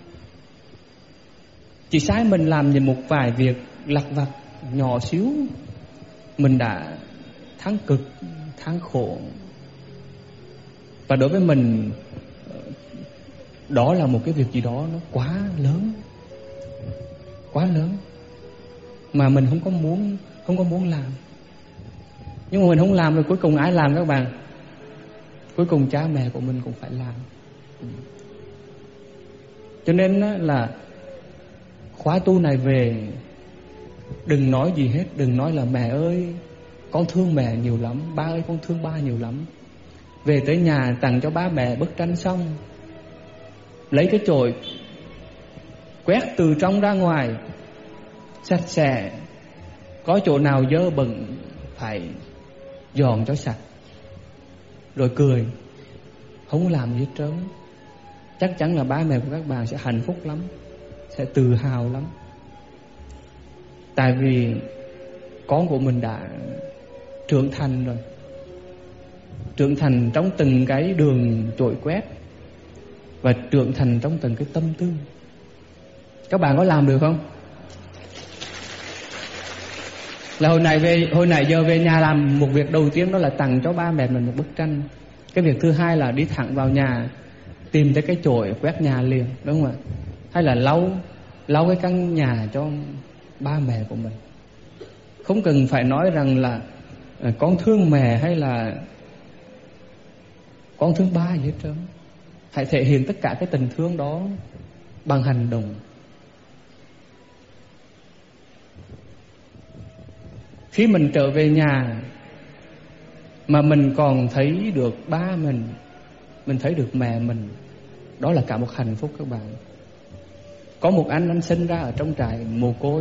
Chỉ sai mình làm một vài việc lặt vặt nhỏ xíu, mình đã thắng cực, thắng khổ. Và đối với mình, đó là một cái việc gì đó nó quá lớn, mà mình không có muốn làm. Nhưng mà mình không làm rồi cuối cùng ai làm các bạn? Cuối cùng cha mẹ của mình cũng phải làm. Cho nên là khóa tu này về, đừng nói gì hết, đừng nói là mẹ ơi con thương mẹ nhiều lắm, ba ơi con thương ba nhiều lắm. Về tới nhà tặng cho ba mẹ bức tranh xong, lấy cái chổi quét từ trong ra ngoài sạch sẽ, có chỗ nào dơ bẩn phải dọn cho sạch, rồi cười, không làm gì hết trơn. Chắc chắn là ba mẹ của các bạn sẽ hạnh phúc lắm, sẽ tự hào lắm. Tại vì con của mình đã trưởng thành rồi, trưởng thành trong từng cái đường chổi quét, và trưởng thành trong từng cái tâm tư. Các bạn có làm được không? Là hồi nãy giờ về nhà làm một việc đầu tiên đó là tặng cho ba mẹ mình một bức tranh. Cái việc thứ hai là đi thẳng vào nhà, tìm tới cái chổi quét nhà liền, đúng không ạ? Hay là lau cái căn nhà cho ba mẹ của mình. Không cần phải nói rằng là con thương mẹ hay là con thương ba gì hết trơn. Hãy thể hiện tất cả cái tình thương đó bằng hành động. Khi mình trở về nhà mà mình còn thấy được ba mình thấy được mẹ mình, đó là cả một hạnh phúc các bạn. Có một anh sinh ra ở trong trại mồ côi,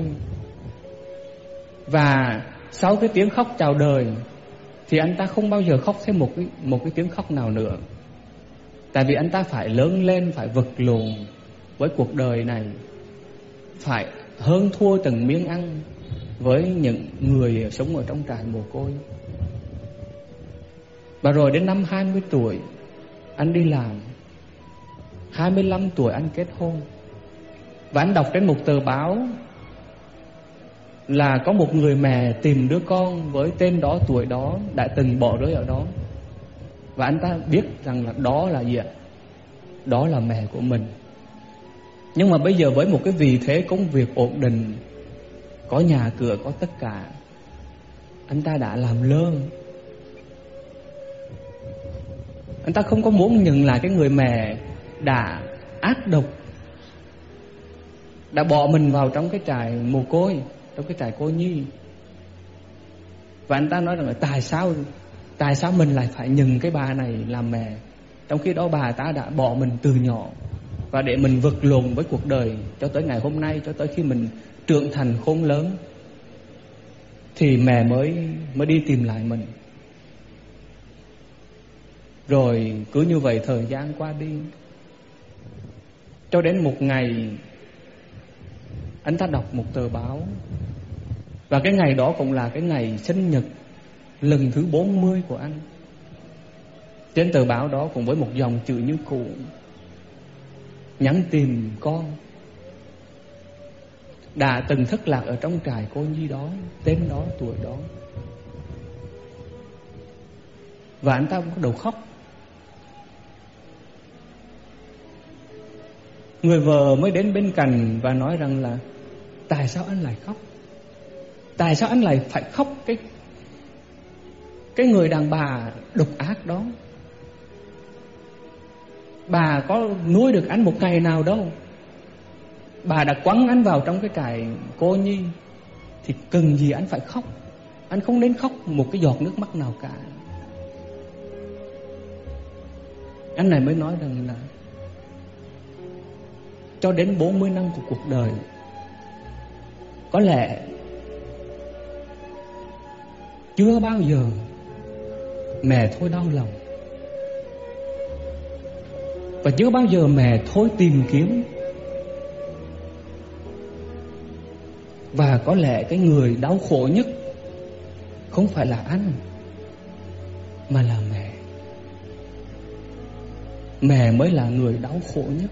và sau cái tiếng khóc chào đời thì anh ta không bao giờ khóc thêm một cái tiếng khóc nào nữa. Tại vì anh ta phải lớn lên, phải vật lộn với cuộc đời này, phải hơn thua từng miếng ăn với những người sống ở trong trại mồ côi. Và rồi đến năm 20 tuổi anh đi làm, 25 tuổi anh kết hôn. Và anh đọc trên một tờ báo là có một người mẹ tìm đứa con với tên đó, tuổi đó, đã từng bỏ rơi ở đó. Và anh ta biết rằng là đó là gì ạ? Đó là mẹ của mình. Nhưng mà bây giờ với một cái vị thế công việc ổn định, có nhà cửa, có tất cả, anh ta đã làm lơ. Anh ta không có muốn nhận lại cái người mẹ đã ác độc, đã bỏ mình vào trong cái trại mồ côi, trong cái trại cô nhi. Và anh ta nói rằng là tại sao mình lại phải nhận cái bà này làm mẹ, trong khi đó bà ta đã bỏ mình từ nhỏ, và để mình vật lộn với cuộc đời cho tới ngày hôm nay, cho tới khi mình trưởng thành khôn lớn, thì mẹ mới đi tìm lại mình. Rồi cứ như vậy thời gian qua đi, cho đến một ngày anh ta đọc một tờ báo. Và cái ngày đó cũng là cái ngày sinh nhật lần thứ 40 của anh. Trên tờ báo đó cùng với một dòng chữ như cũ: nhắn tìm con đã từng thất lạc ở trong trại cô nhi đó, tên đó, tuổi đó. Và anh ta bắt đầu khóc. Người vợ mới đến bên cạnh và nói rằng là tại sao anh lại khóc? Tại sao anh lại phải khóc cái người đàn bà độc ác đó? Bà có nuôi được anh một ngày nào đâu. Bà đã quăng anh vào trong cái trại cô nhi, thì cần gì anh phải khóc? Anh không nên khóc một cái giọt nước mắt nào cả. Anh này mới nói rằng là cho đến 40 năm của cuộc đời, có lẽ chưa bao giờ mẹ thôi đau lòng, và chưa bao giờ mẹ thôi tìm kiếm. Và có lẽ cái người đau khổ nhất không phải là anh, mà là mẹ. Mẹ mới là người đau khổ nhất.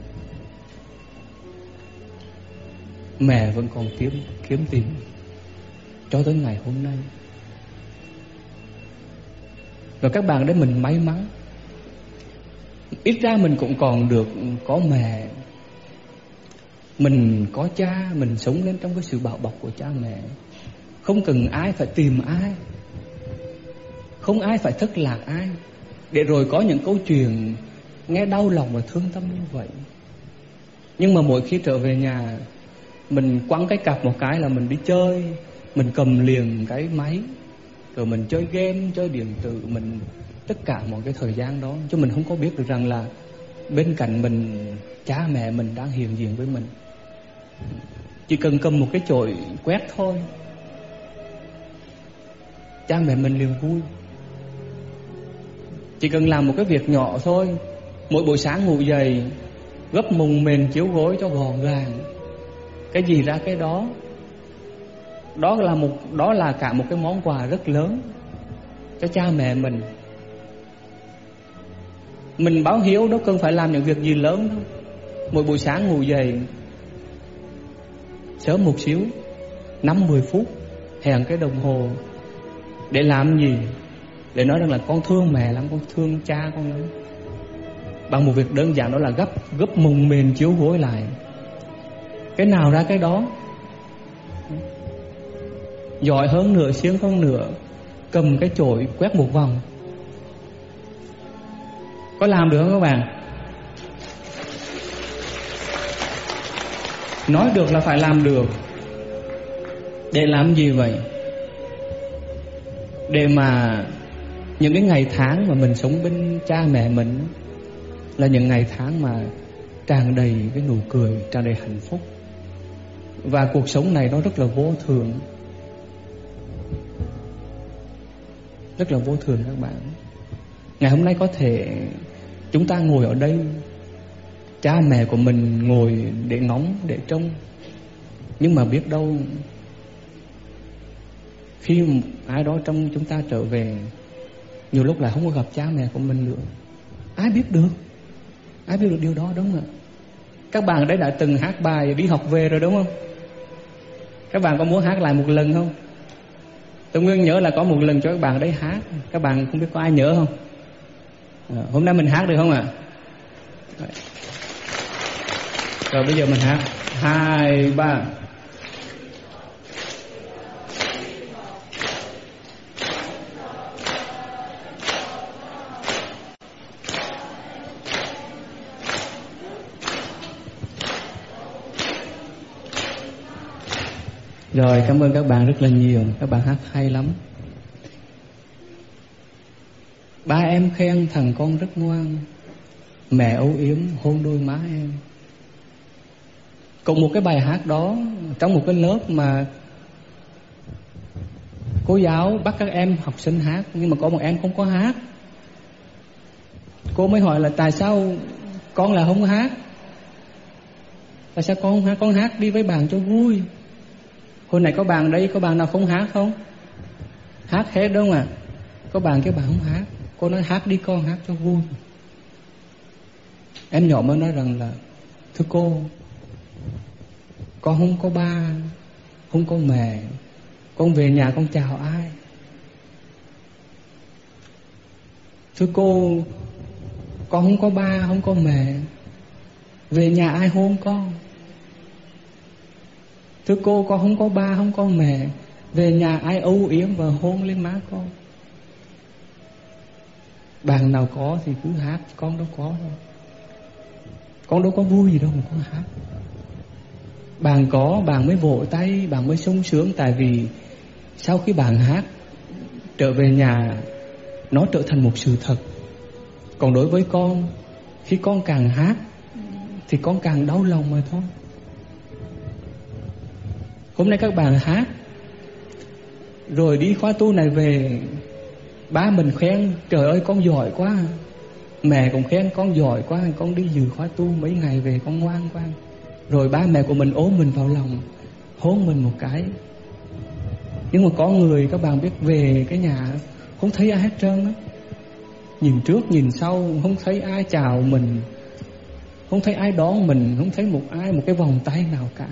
Mẹ vẫn còn kiếm tìm cho tới ngày hôm nay. Và các bạn đấy, mình may mắn, ít ra mình cũng còn được có mẹ. Mình có cha, mình sống lên trong cái sự bảo bọc của cha mẹ. Không cần ai phải tìm ai, không ai phải thất lạc ai, để rồi có những câu chuyện nghe đau lòng và thương tâm như vậy. Nhưng mà mỗi khi trở về nhà, mình quăng cái cặp một cái là mình đi chơi. Mình cầm liền cái máy, rồi mình chơi game, chơi điện tử, mình tất cả mọi cái thời gian đó. Chứ mình không có biết được rằng là bên cạnh mình, cha mẹ mình đang hiện diện với mình. Chỉ cần cầm một cái chổi quét thôi, cha mẹ mình liền vui. Chỉ cần làm một cái việc nhỏ thôi, mỗi buổi sáng ngủ dậy gấp mùng mền chiếu gối cho gọn gàng, cái gì ra cái đó. Đó là cả một cái món quà rất lớn cho cha mẹ mình. Mình báo hiếu đâu cần phải làm những việc gì lớn đâu. Mỗi buổi sáng ngủ dậy sớm một xíu, 5-10 phút, hẹn cái đồng hồ. Để làm gì? Để nói rằng là con thương mẹ lắm, con thương cha con lắm. Bằng một việc đơn giản, đó là gấp mùng mền chiếu gối lại. Cái nào ra cái đó. Giỏi hơn nữa, siêng hơn nữa, cầm cái chổi quét một vòng. Có làm được không các bạn? Nói được là phải làm được. Để làm gì vậy? Để mà những cái ngày tháng mà mình sống bên cha mẹ mình là những ngày tháng mà tràn đầy cái nụ cười, tràn đầy hạnh phúc. Và cuộc sống này nó rất là vô thường. Rất là vô thường các bạn. Ngày hôm nay có thể chúng ta ngồi ở đây, cha mẹ của mình ngồi để ngóng, để trông. Nhưng mà biết đâu khi ai đó trong chúng ta trở về, nhiều lúc lại không có gặp cha mẹ của mình nữa. Ai biết được? Ai biết được điều đó, đúng không ạ? Các bạn đấy đã từng hát bài đi học về rồi đúng không? Các bạn có muốn hát lại một lần không? Tôi Nguyên nhớ là có một lần cho các bạn đấy hát. Các bạn không biết có ai nhớ không? Hôm nay mình hát được không ạ? Rồi bây giờ mình hát 2, 3. Rồi, cảm ơn các bạn rất là nhiều. Các bạn hát hay lắm. Ba em khen thằng con rất ngoan, mẹ âu yếm hôn đôi má em. Cùng một cái bài hát đó, trong một cái lớp mà cô giáo bắt các em học sinh hát, nhưng mà có một em không có hát. Cô mới hỏi là tại sao con là không hát? Tại sao con không hát? Con hát đi với bạn cho vui. Hồi này có bạn đây, có bạn nào không hát không? Hát hết đúng không ạ? Có bạn cái bạn không hát. Cô nói hát đi con, hát cho vui. Em nhỏ mới nói rằng là thưa cô, con không có ba, không có mẹ, con về nhà con chào ai? Thưa cô, con không có ba, không có mẹ, về nhà ai hôn con? Thưa cô, con không có ba, không có mẹ, về nhà ai âu yếm và hôn lên má con? Bạn nào có thì cứ hát, con đâu có đâu. Con đâu có vui gì đâu mà con hát. Bạn có, bạn mới vỗ tay, bạn mới sung sướng. Tại vì sau khi bạn hát, trở về nhà nó trở thành một sự thật. Còn đối với con, khi con càng hát thì con càng đau lòng mà thôi. Hôm nay các bạn hát, rồi đi khóa tu này về, ba mình khen trời ơi con giỏi quá, mẹ cũng khen con giỏi quá, con đi dự khóa tu mấy ngày về con ngoan quá. Rồi ba mẹ của mình ôm mình vào lòng, hôn mình một cái. Nhưng mà có người các bạn biết về cái nhà không thấy ai hết trơn á. Nhìn trước nhìn sau không thấy ai chào mình, không thấy ai đón mình, không thấy một cái vòng tay nào cả.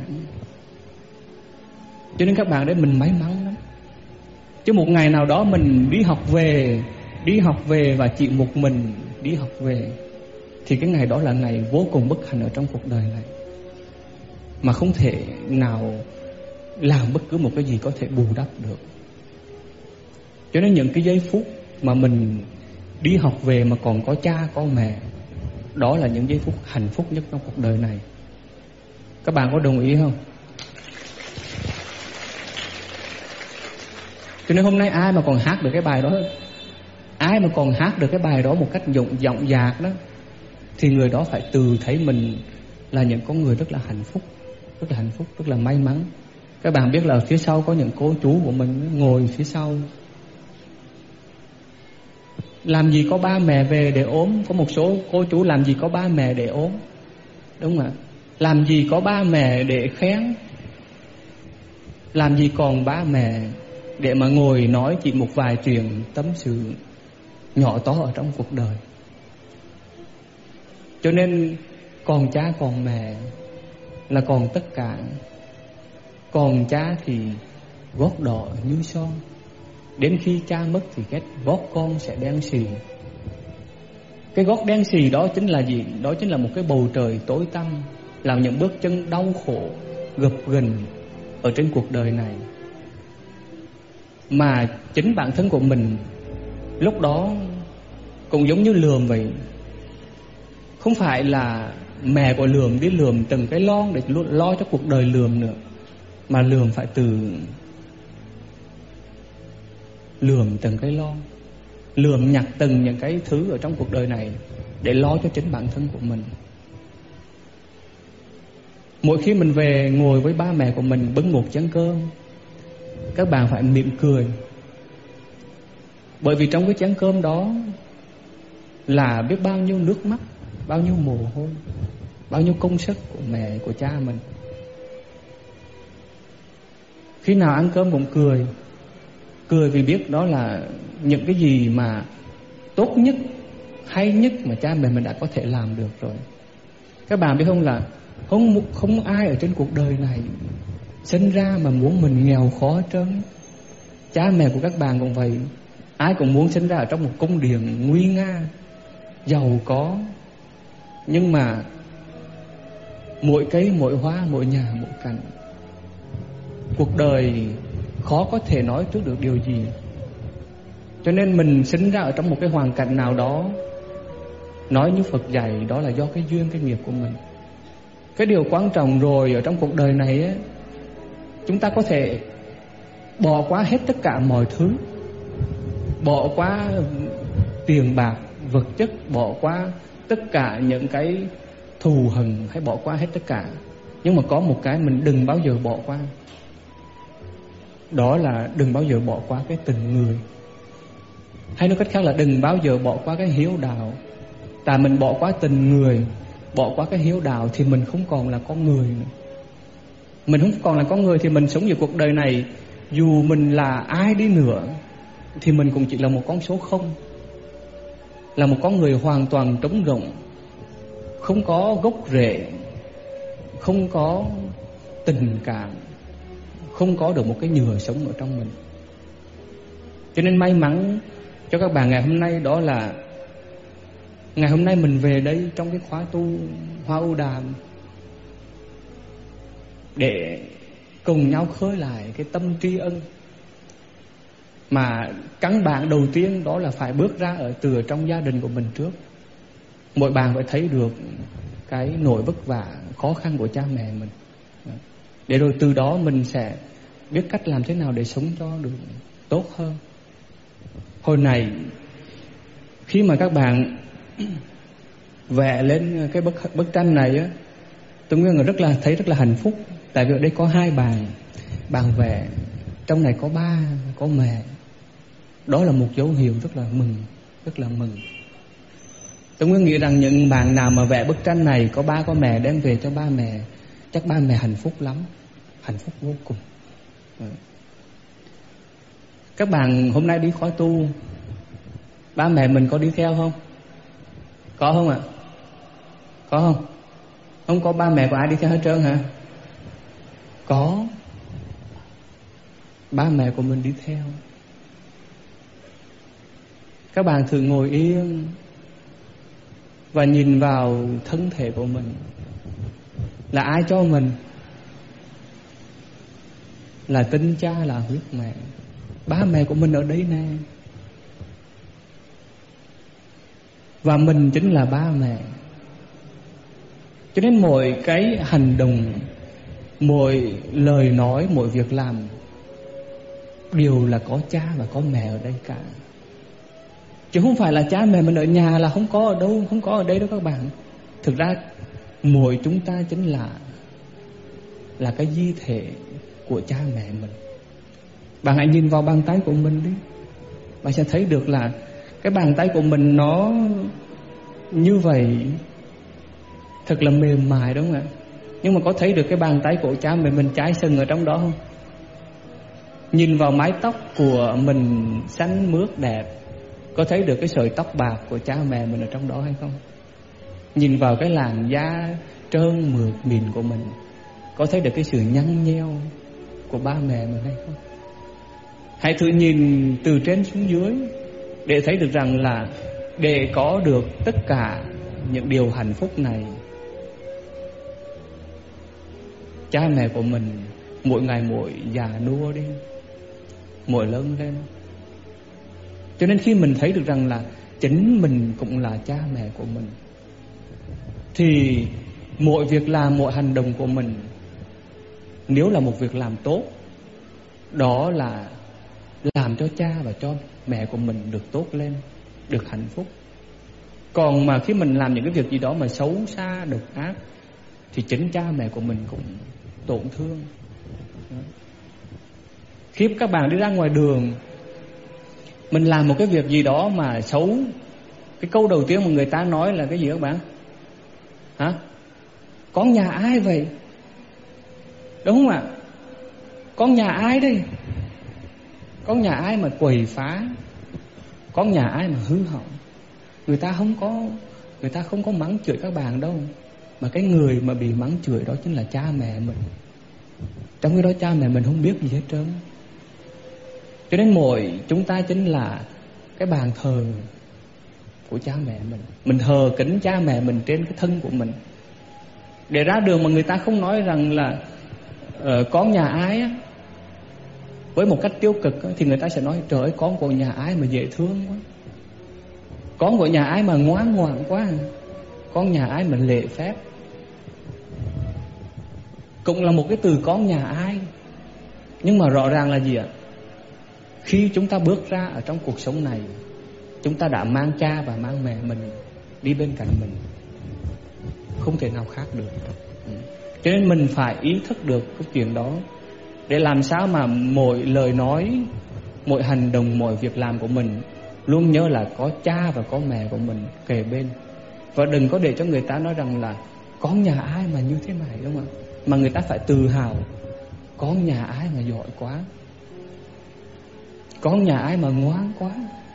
Cho nên các bạn đấy mình may mắn lắm. Chứ một ngày nào đó mình đi học về và chịu một mình đi học về, thì cái ngày đó là ngày vô cùng bất hạnh ở trong cuộc đời này, mà không thể nào làm bất cứ một cái gì có thể bù đắp được. Cho nên những cái giây phút mà mình đi học về mà còn có cha có mẹ, đó là những giây phút hạnh phúc nhất trong cuộc đời này. Các bạn có đồng ý không? Cho nên hôm nay ai mà còn hát được cái bài đó, ai mà còn hát được cái bài đó một cách giọng dạc đó, thì người đó phải tự thấy mình là những con người rất là hạnh phúc, rất là may mắn. Các bạn biết là phía sau có những cô chú của mình ngồi phía sau. Làm gì có ba mẹ về để ốm. Có một số cô chú làm gì có ba mẹ để ốm, đúng không ạ? Làm gì có ba mẹ để khen, làm gì còn ba mẹ để mà ngồi nói chỉ một vài chuyện tâm sự nhỏ to ở trong cuộc đời. Cho nên còn cha còn mẹ là còn tất cả. Còn cha thì gót đỏ như son, đến khi cha mất thì cái gót con sẽ đen xì. Cái gót đen xì đó chính là gì? Đó chính là một cái bầu trời tối tăm, làm những bước chân đau khổ gập ghềnh ở trên cuộc đời này. Mà chính bản thân của mình lúc đó cũng giống như lườm vậy. Không phải là mẹ của lườm đi lườm từng cái lon để lo cho cuộc đời lườm nữa, mà lườm phải từ lườm từng cái lon, lườm nhặt từng những cái thứ ở trong cuộc đời này để lo cho chính bản thân của mình. Mỗi khi mình về ngồi với ba mẹ của mình bưng một chén cơm, các bạn phải mỉm cười. Bởi vì trong cái chén cơm đó là biết bao nhiêu nước mắt, bao nhiêu mồ hôi, bao nhiêu công sức của mẹ, của cha mình. Khi nào ăn cơm cũng cười. Cười vì biết đó là những cái gì mà tốt nhất, hay nhất mà cha mẹ mình đã có thể làm được rồi. Các bạn biết không, là không ai ở trên cuộc đời này sinh ra mà muốn mình nghèo khó hết trơn. Cha mẹ của các bạn cũng vậy. Ai cũng muốn sinh ra ở trong một cung điện nguy nga, giàu có, nhưng mà mỗi cây, mỗi hoa, mỗi nhà, mỗi cảnh. Cuộc đời khó có thể nói trước được điều gì. Cho nên mình sinh ra ở trong một cái hoàn cảnh nào đó, nói như Phật dạy, đó là do cái duyên, cái nghiệp của mình. Cái điều quan trọng rồi ở trong cuộc đời này ấy, chúng ta có thể bỏ qua hết tất cả mọi thứ, bỏ qua tiền bạc, vật chất, bỏ qua tất cả những cái thù hằn, hay bỏ qua hết tất cả. Nhưng mà có một cái mình đừng bao giờ bỏ qua, đó là đừng bao giờ bỏ qua cái tình người. Hay nói cách khác là đừng bao giờ bỏ qua cái hiếu đạo. Tại mình bỏ qua tình người, bỏ qua cái hiếu đạo thì mình không còn là con người nữa. Mình không còn là con người thì mình sống ở cuộc đời này, dù mình là ai đi nữa thì mình cũng chỉ là một con số không, là một con người hoàn toàn trống rỗng, không có gốc rễ, không có tình cảm, không có được một cái nhựa sống ở trong mình. Cho nên may mắn cho các bạn ngày hôm nay, đó là ngày hôm nay mình về đây trong cái khóa tu Hoa Ưu Đàm để cùng nhau khơi lại cái tâm tri ân. Mà căn bản đầu tiên đó là phải bước ra từ trong gia đình của mình trước. Mỗi bạn phải thấy được cái nỗi vất vả, khó khăn của cha mẹ mình, để rồi từ đó mình sẽ biết cách làm thế nào để sống cho được tốt hơn. Hồi này khi mà các bạn vẽ lên cái bức tranh này á, tôi Nguyên thấy rất là hạnh phúc. Tại vì ở đây có hai bàn vẽ, trong này có ba, có mẹ. Đó là một dấu hiệu rất là mừng. Tôi Nguyên nghĩ rằng những bạn nào mà vẽ bức tranh này có ba có mẹ đem về cho ba mẹ, chắc ba mẹ hạnh phúc lắm, hạnh phúc vô cùng. Các bạn hôm nay đi khóa tu, ba mẹ mình có đi theo không? Có không ạ? Có không? Không có ba mẹ của ai đi theo hết trơn hả? Có. Ba mẹ của mình đi theo. Các bạn thử ngồi yên và nhìn vào thân thể của mình. Là ai cho mình? Là tinh cha, là huyết mẹ. Ba mẹ của mình ở đây nè. Và mình chính là ba mẹ. Cho nên mỗi cái hành động, mỗi lời nói, mỗi việc làm đều là có cha và có mẹ ở đây cả. Chứ không phải là cha mẹ mình ở nhà là không có ở đâu, không có ở đây đâu các bạn. Thực ra mỗi chúng ta chính là cái di thể của cha mẹ mình. Bạn hãy nhìn vào bàn tay của mình đi, bạn sẽ thấy được là cái bàn tay của mình nó như vậy, thật là mềm mại đúng không ạ? Nhưng mà có thấy được cái bàn tay của cha mẹ mình cháy sừng ở trong đó không? Nhìn vào mái tóc của mình xanh mướt đẹp, có thấy được cái sợi tóc bạc của cha mẹ mình ở trong đó hay không? Nhìn vào cái làn da trơn mượt mịn của mình, có thấy được cái sự nhăn nheo của ba mẹ mình hay không? Hãy thử nhìn từ trên xuống dưới để thấy được rằng là để có được tất cả những điều hạnh phúc này, cha mẹ của mình mỗi ngày mỗi già nua đi, mỗi lớn lên. Cho nên khi mình thấy được rằng là chính mình cũng là cha mẹ của mình, thì mỗi việc làm, mỗi hành động của mình, nếu là một việc làm tốt, đó là làm cho cha và cho mẹ của mình được tốt lên, được hạnh phúc. Còn mà khi mình làm những cái việc gì đó mà xấu xa, độc ác, thì chính cha mẹ của mình cũng tổn thương. Khi các bạn đi ra ngoài đường, mình làm một cái việc gì đó mà xấu, cái câu đầu tiên mà người ta nói là cái gì các bạn? Hả? Con nhà ai vậy? Đúng không ạ? Con nhà ai đây? Con nhà ai mà quậy phá? Con nhà ai mà hư hỏng? Người ta không có mắng chửi các bạn đâu, mà cái người mà bị mắng chửi đó chính là cha mẹ mình. Trong khi đó cha mẹ mình không biết gì hết trơn. Cho nên mỗi chúng ta chính là cái bàn thờ của cha mẹ mình. Mình thờ kính cha mẹ mình trên cái thân của mình. Để ra đường mà người ta không nói rằng là con nhà ai á, với một cách tiêu cực á, thì người ta sẽ nói trời ơi, con của nhà ai mà dễ thương quá, con của nhà ai mà ngoan ngoãn quá, con nhà ai mà lễ phép. Cũng là một cái từ con nhà ai, nhưng mà rõ ràng là gì ạ? Khi chúng ta bước ra ở trong cuộc sống này, chúng ta đã mang cha và mang mẹ mình đi bên cạnh mình, không thể nào khác được. Cho nên mình phải ý thức được cái chuyện đó, để làm sao mà mỗi lời nói, mỗi hành động, mọi việc làm của mình luôn nhớ là có cha và có mẹ của mình kề bên. Và đừng có để cho người ta nói rằng là con nhà ai mà như thế này, đúng không ạ? Mà người ta phải tự hào, con nhà ai mà giỏi quá, con nhà ai mà ngoan quá.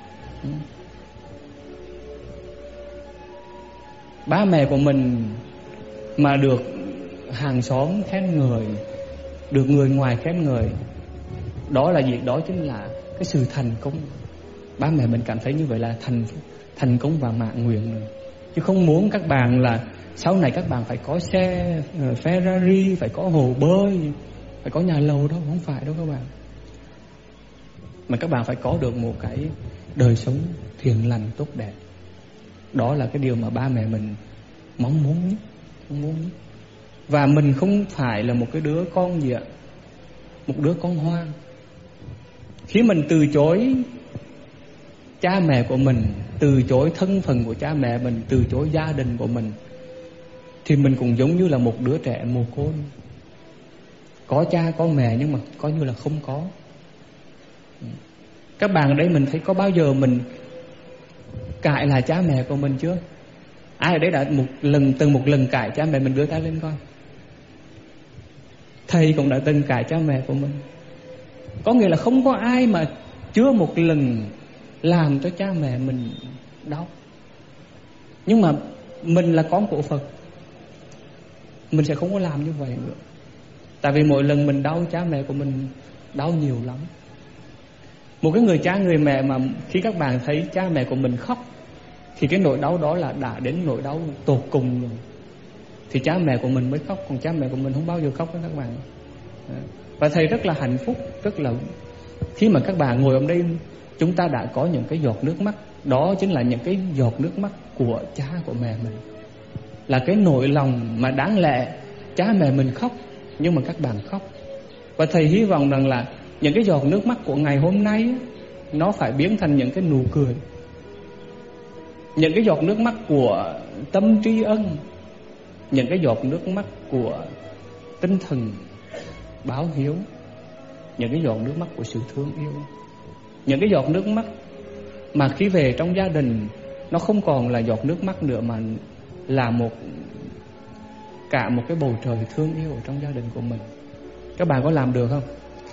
Ba mẹ của mình mà được hàng xóm khen ngợi, được người ngoài khen ngợi, đó là gì? Đó chính là cái sự thành công. Ba mẹ mình cảm thấy như vậy là thành công và mãn nguyện rồi. Chứ không muốn các bạn là sau này các bạn phải có xe Ferrari, phải có hồ bơi, phải có nhà lầu đâu, không phải đâu các bạn. Mà các bạn phải có được một cái đời sống thiện lành tốt đẹp. Đó là cái điều mà ba mẹ mình mong muốn nhất. Và mình không phải là một cái đứa con gì ạ, một đứa con hoang. Khi mình từ chối cha mẹ của mình, từ chối thân phận của cha mẹ mình, từ chối gia đình của mình, thì mình cũng giống như là một đứa trẻ mồ côi, có cha có mẹ nhưng mà coi như là không có. Các bạn ở đây mình thấy có bao giờ mình cãi lại cha mẹ của mình chưa? Ai ở đây đã từng một lần cãi cha mẹ mình, đưa tay lên coi. Thầy cũng đã từng cãi cha mẹ của mình. Có nghĩa là không có ai mà chưa một lần làm cho cha mẹ mình đau. Nhưng mà mình là con của Phật, mình sẽ không có làm như vậy nữa. Tại vì mỗi lần mình đau, cha mẹ của mình đau nhiều lắm. Một cái người cha người mẹ mà khi các bạn thấy cha mẹ của mình khóc, thì cái nỗi đau đó là đã đến nỗi đau tột cùng rồi. Thì cha mẹ của mình mới khóc, còn cha mẹ của mình không bao giờ khóc với các bạn. Và thầy rất là hạnh phúc, rất là khi mà các bạn ngồi ở đây, chúng ta đã có những cái giọt nước mắt. Đó chính là những cái giọt nước mắt của cha của mẹ mình, là cái nỗi lòng mà đáng lẽ cha mẹ mình khóc, nhưng mà các bạn khóc. Và thầy hy vọng rằng là những cái giọt nước mắt của ngày hôm nay nó phải biến thành những cái nụ cười, những cái giọt nước mắt của tâm tri ân, những cái giọt nước mắt của tinh thần báo hiếu, những cái giọt nước mắt của sự thương yêu, những cái giọt nước mắt mà khi về trong gia đình nó không còn là giọt nước mắt nữa, mà là cả một cái bầu trời thương yêu ở trong gia đình của mình. Các bạn có làm được không?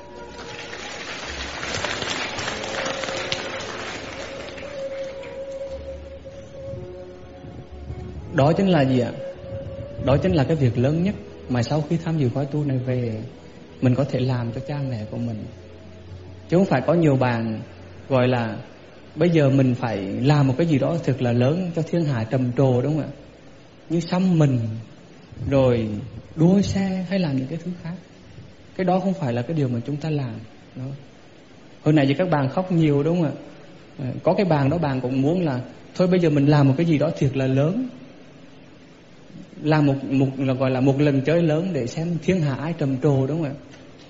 Đó chính là gì ạ? Đó chính là cái việc lớn nhất mà sau khi tham dự khóa tu này về, mình có thể làm cho cha mẹ của mình. Chứ không phải có nhiều bạn gọi là bây giờ mình phải làm một cái gì đó thật là lớn cho thiên hạ trầm trồ, đúng không ạ? Như xăm mình, rồi đua xe hay làm những cái thứ khác. Cái đó không phải là cái điều mà chúng ta làm đó. Hồi nãy giờ các bạn khóc nhiều, đúng không ạ? Có cái bạn đó bạn cũng muốn là thôi bây giờ mình làm một cái gì đó thiệt là lớn, làm là gọi là một lần chơi lớn để xem thiên hạ ai trầm trồ, đúng không ạ?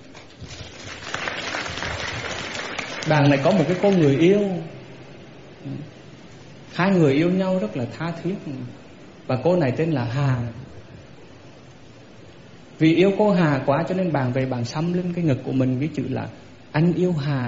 Bạn này có một cái cô người yêu, hai người yêu nhau rất là tha thiết, và cô này tên là Hà. Vì yêu cô Hà quá cho nên bạn về bạn xăm lên cái ngực của mình cái chữ là anh yêu Hà.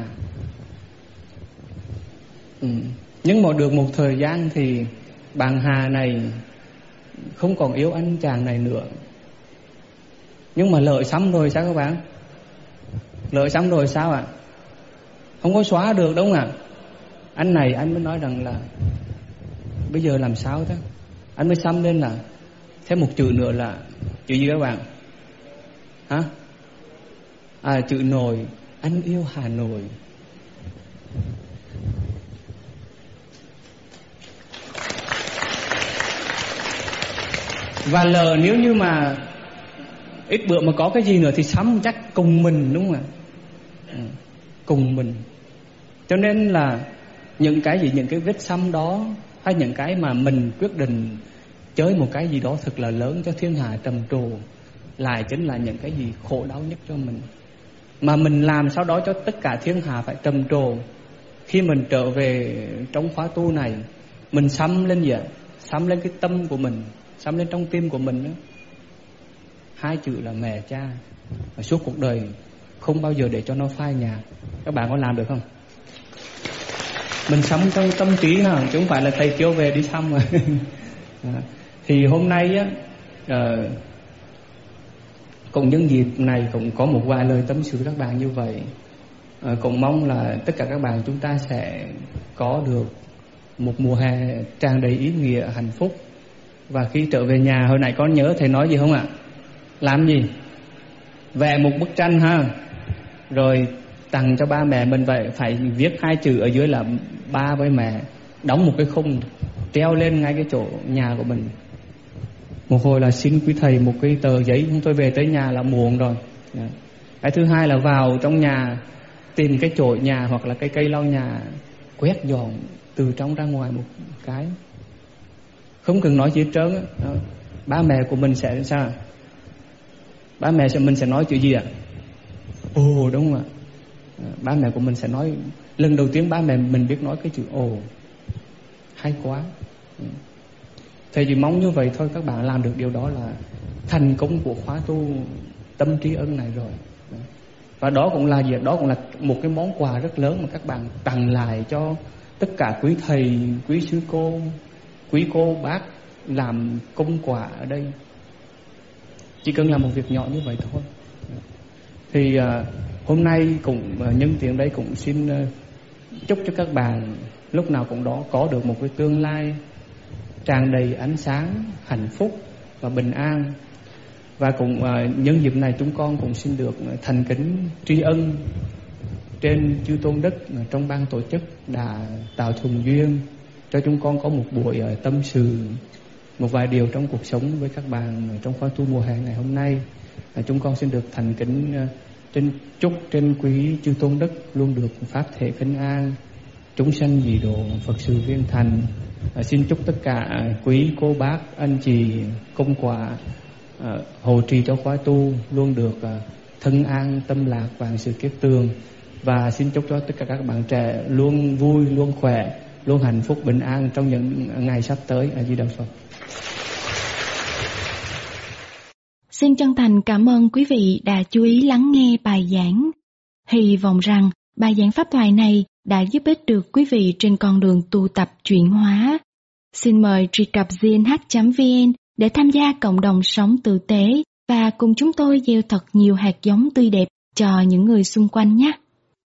Nhưng mà được một thời gian thì bạn Hà này không còn yêu anh chàng này nữa. Nhưng mà lợi xăm rồi sao các bạn? Lợi xăm rồi sao ạ? Không có xóa được, đúng không ạ? Anh này anh mới nói rằng là bây giờ làm sao thế? Anh mới xăm lên là thêm một chữ nữa là chữ gì các bạn? Hả? Chữ Nội. Anh yêu Hà Nội. Và lỡ nếu như mà ít bữa mà có cái gì nữa thì sắm chắc cùng mình, đúng không ạ? Cùng mình. Cho nên là những cái vết xăm đó, hay những cái mà mình quyết định chơi một cái gì đó thật là lớn cho thiên hạ trầm trồ, lại chính là những cái gì khổ đau nhất cho mình. Mà mình làm sau đó cho tất cả thiên hạ phải trầm trồ. Khi mình trở về trong khóa tu này, mình xăm lên gì ạ? Xăm lên cái tâm của mình, xăm lên trong tim của mình đó. 2 chữ là mẹ cha. Và suốt cuộc đời không bao giờ để cho nó phai nhạt. Các bạn có làm được không? Mình xăm trong tâm trí ha, chứ không phải là thầy kêu về đi xăm mà. Thì hôm nay á, cũng nhân dịp này cũng có một vài lời tâm sự các bạn như vậy. Cũng mong là tất cả các bạn chúng ta sẽ có được một mùa hè tràn đầy ý nghĩa, hạnh phúc. Và khi trở về nhà, hồi nãy con nhớ thầy nói gì không ạ? Làm gì? Vẽ một bức tranh ha, rồi tặng cho ba mẹ mình. Vậy phải viết 2 chữ ở dưới là ba với mẹ, đóng một cái khung treo lên ngay cái chỗ nhà của mình. Một hồi là xin quý thầy một cái tờ giấy, chúng tôi về tới nhà là muộn rồi. Cái thứ hai là vào trong nhà, tìm cái chổi nhà hoặc là cái cây lau nhà, quét dọn từ trong ra ngoài một cái. Không cần nói gì hết trơn á. Ba mẹ của mình sẽ sao? Ba mẹ mình sẽ nói chữ gì ạ? Ồ, đúng không ạ? Ba mẹ của mình sẽ nói, lần đầu tiên ba mẹ mình biết nói cái chữ ồ. Hay quá. Thầy chỉ mong như vậy thôi, các bạn làm được điều đó là thành công của khóa tu tâm trí ân này rồi. Và đó cũng là gì? Đó cũng là một cái món quà rất lớn mà các bạn tặng lại cho tất cả quý thầy, quý sư cô, quý cô bác làm công quả ở đây. Chỉ cần làm một việc nhỏ như vậy thôi. Thì hôm nay cũng nhân tiện đây cũng xin chúc cho các bạn lúc nào cũng đó có được một cái tương lai tràn đầy ánh sáng, hạnh phúc và bình an. Và cũng nhân dịp này chúng con cũng xin được thành kính tri ân trên chư tôn đức trong ban tổ chức đã tạo thuận duyên cho chúng con có một buổi tâm sự một vài điều trong cuộc sống với các bạn trong khóa tu mùa hè ngày hôm nay. Chúng con xin được thành kính chúc trên quý chư tôn đức luôn được pháp thể khinh an, chúng sanh dị độ, Phật sự viên thành. Xin chúc tất cả quý cô bác, anh chị, công quả hộ trì cho khóa tu luôn được thân an, tâm lạc, vạn sự kiết tường. Và xin chúc cho tất cả các bạn trẻ luôn vui, luôn khỏe, luôn hạnh phúc, bình an trong những ngày sắp tới. A Di Đà Phật. Xin chân thành cảm ơn quý vị đã chú ý lắng nghe bài giảng. Hy vọng rằng bài giảng pháp thoại này đã giúp ích được quý vị trên con đường tu tập chuyển hóa. Xin mời truy cập gnh.vn để tham gia cộng đồng sống tử tế và cùng chúng tôi gieo thật nhiều hạt giống tươi đẹp cho những người xung quanh nhé.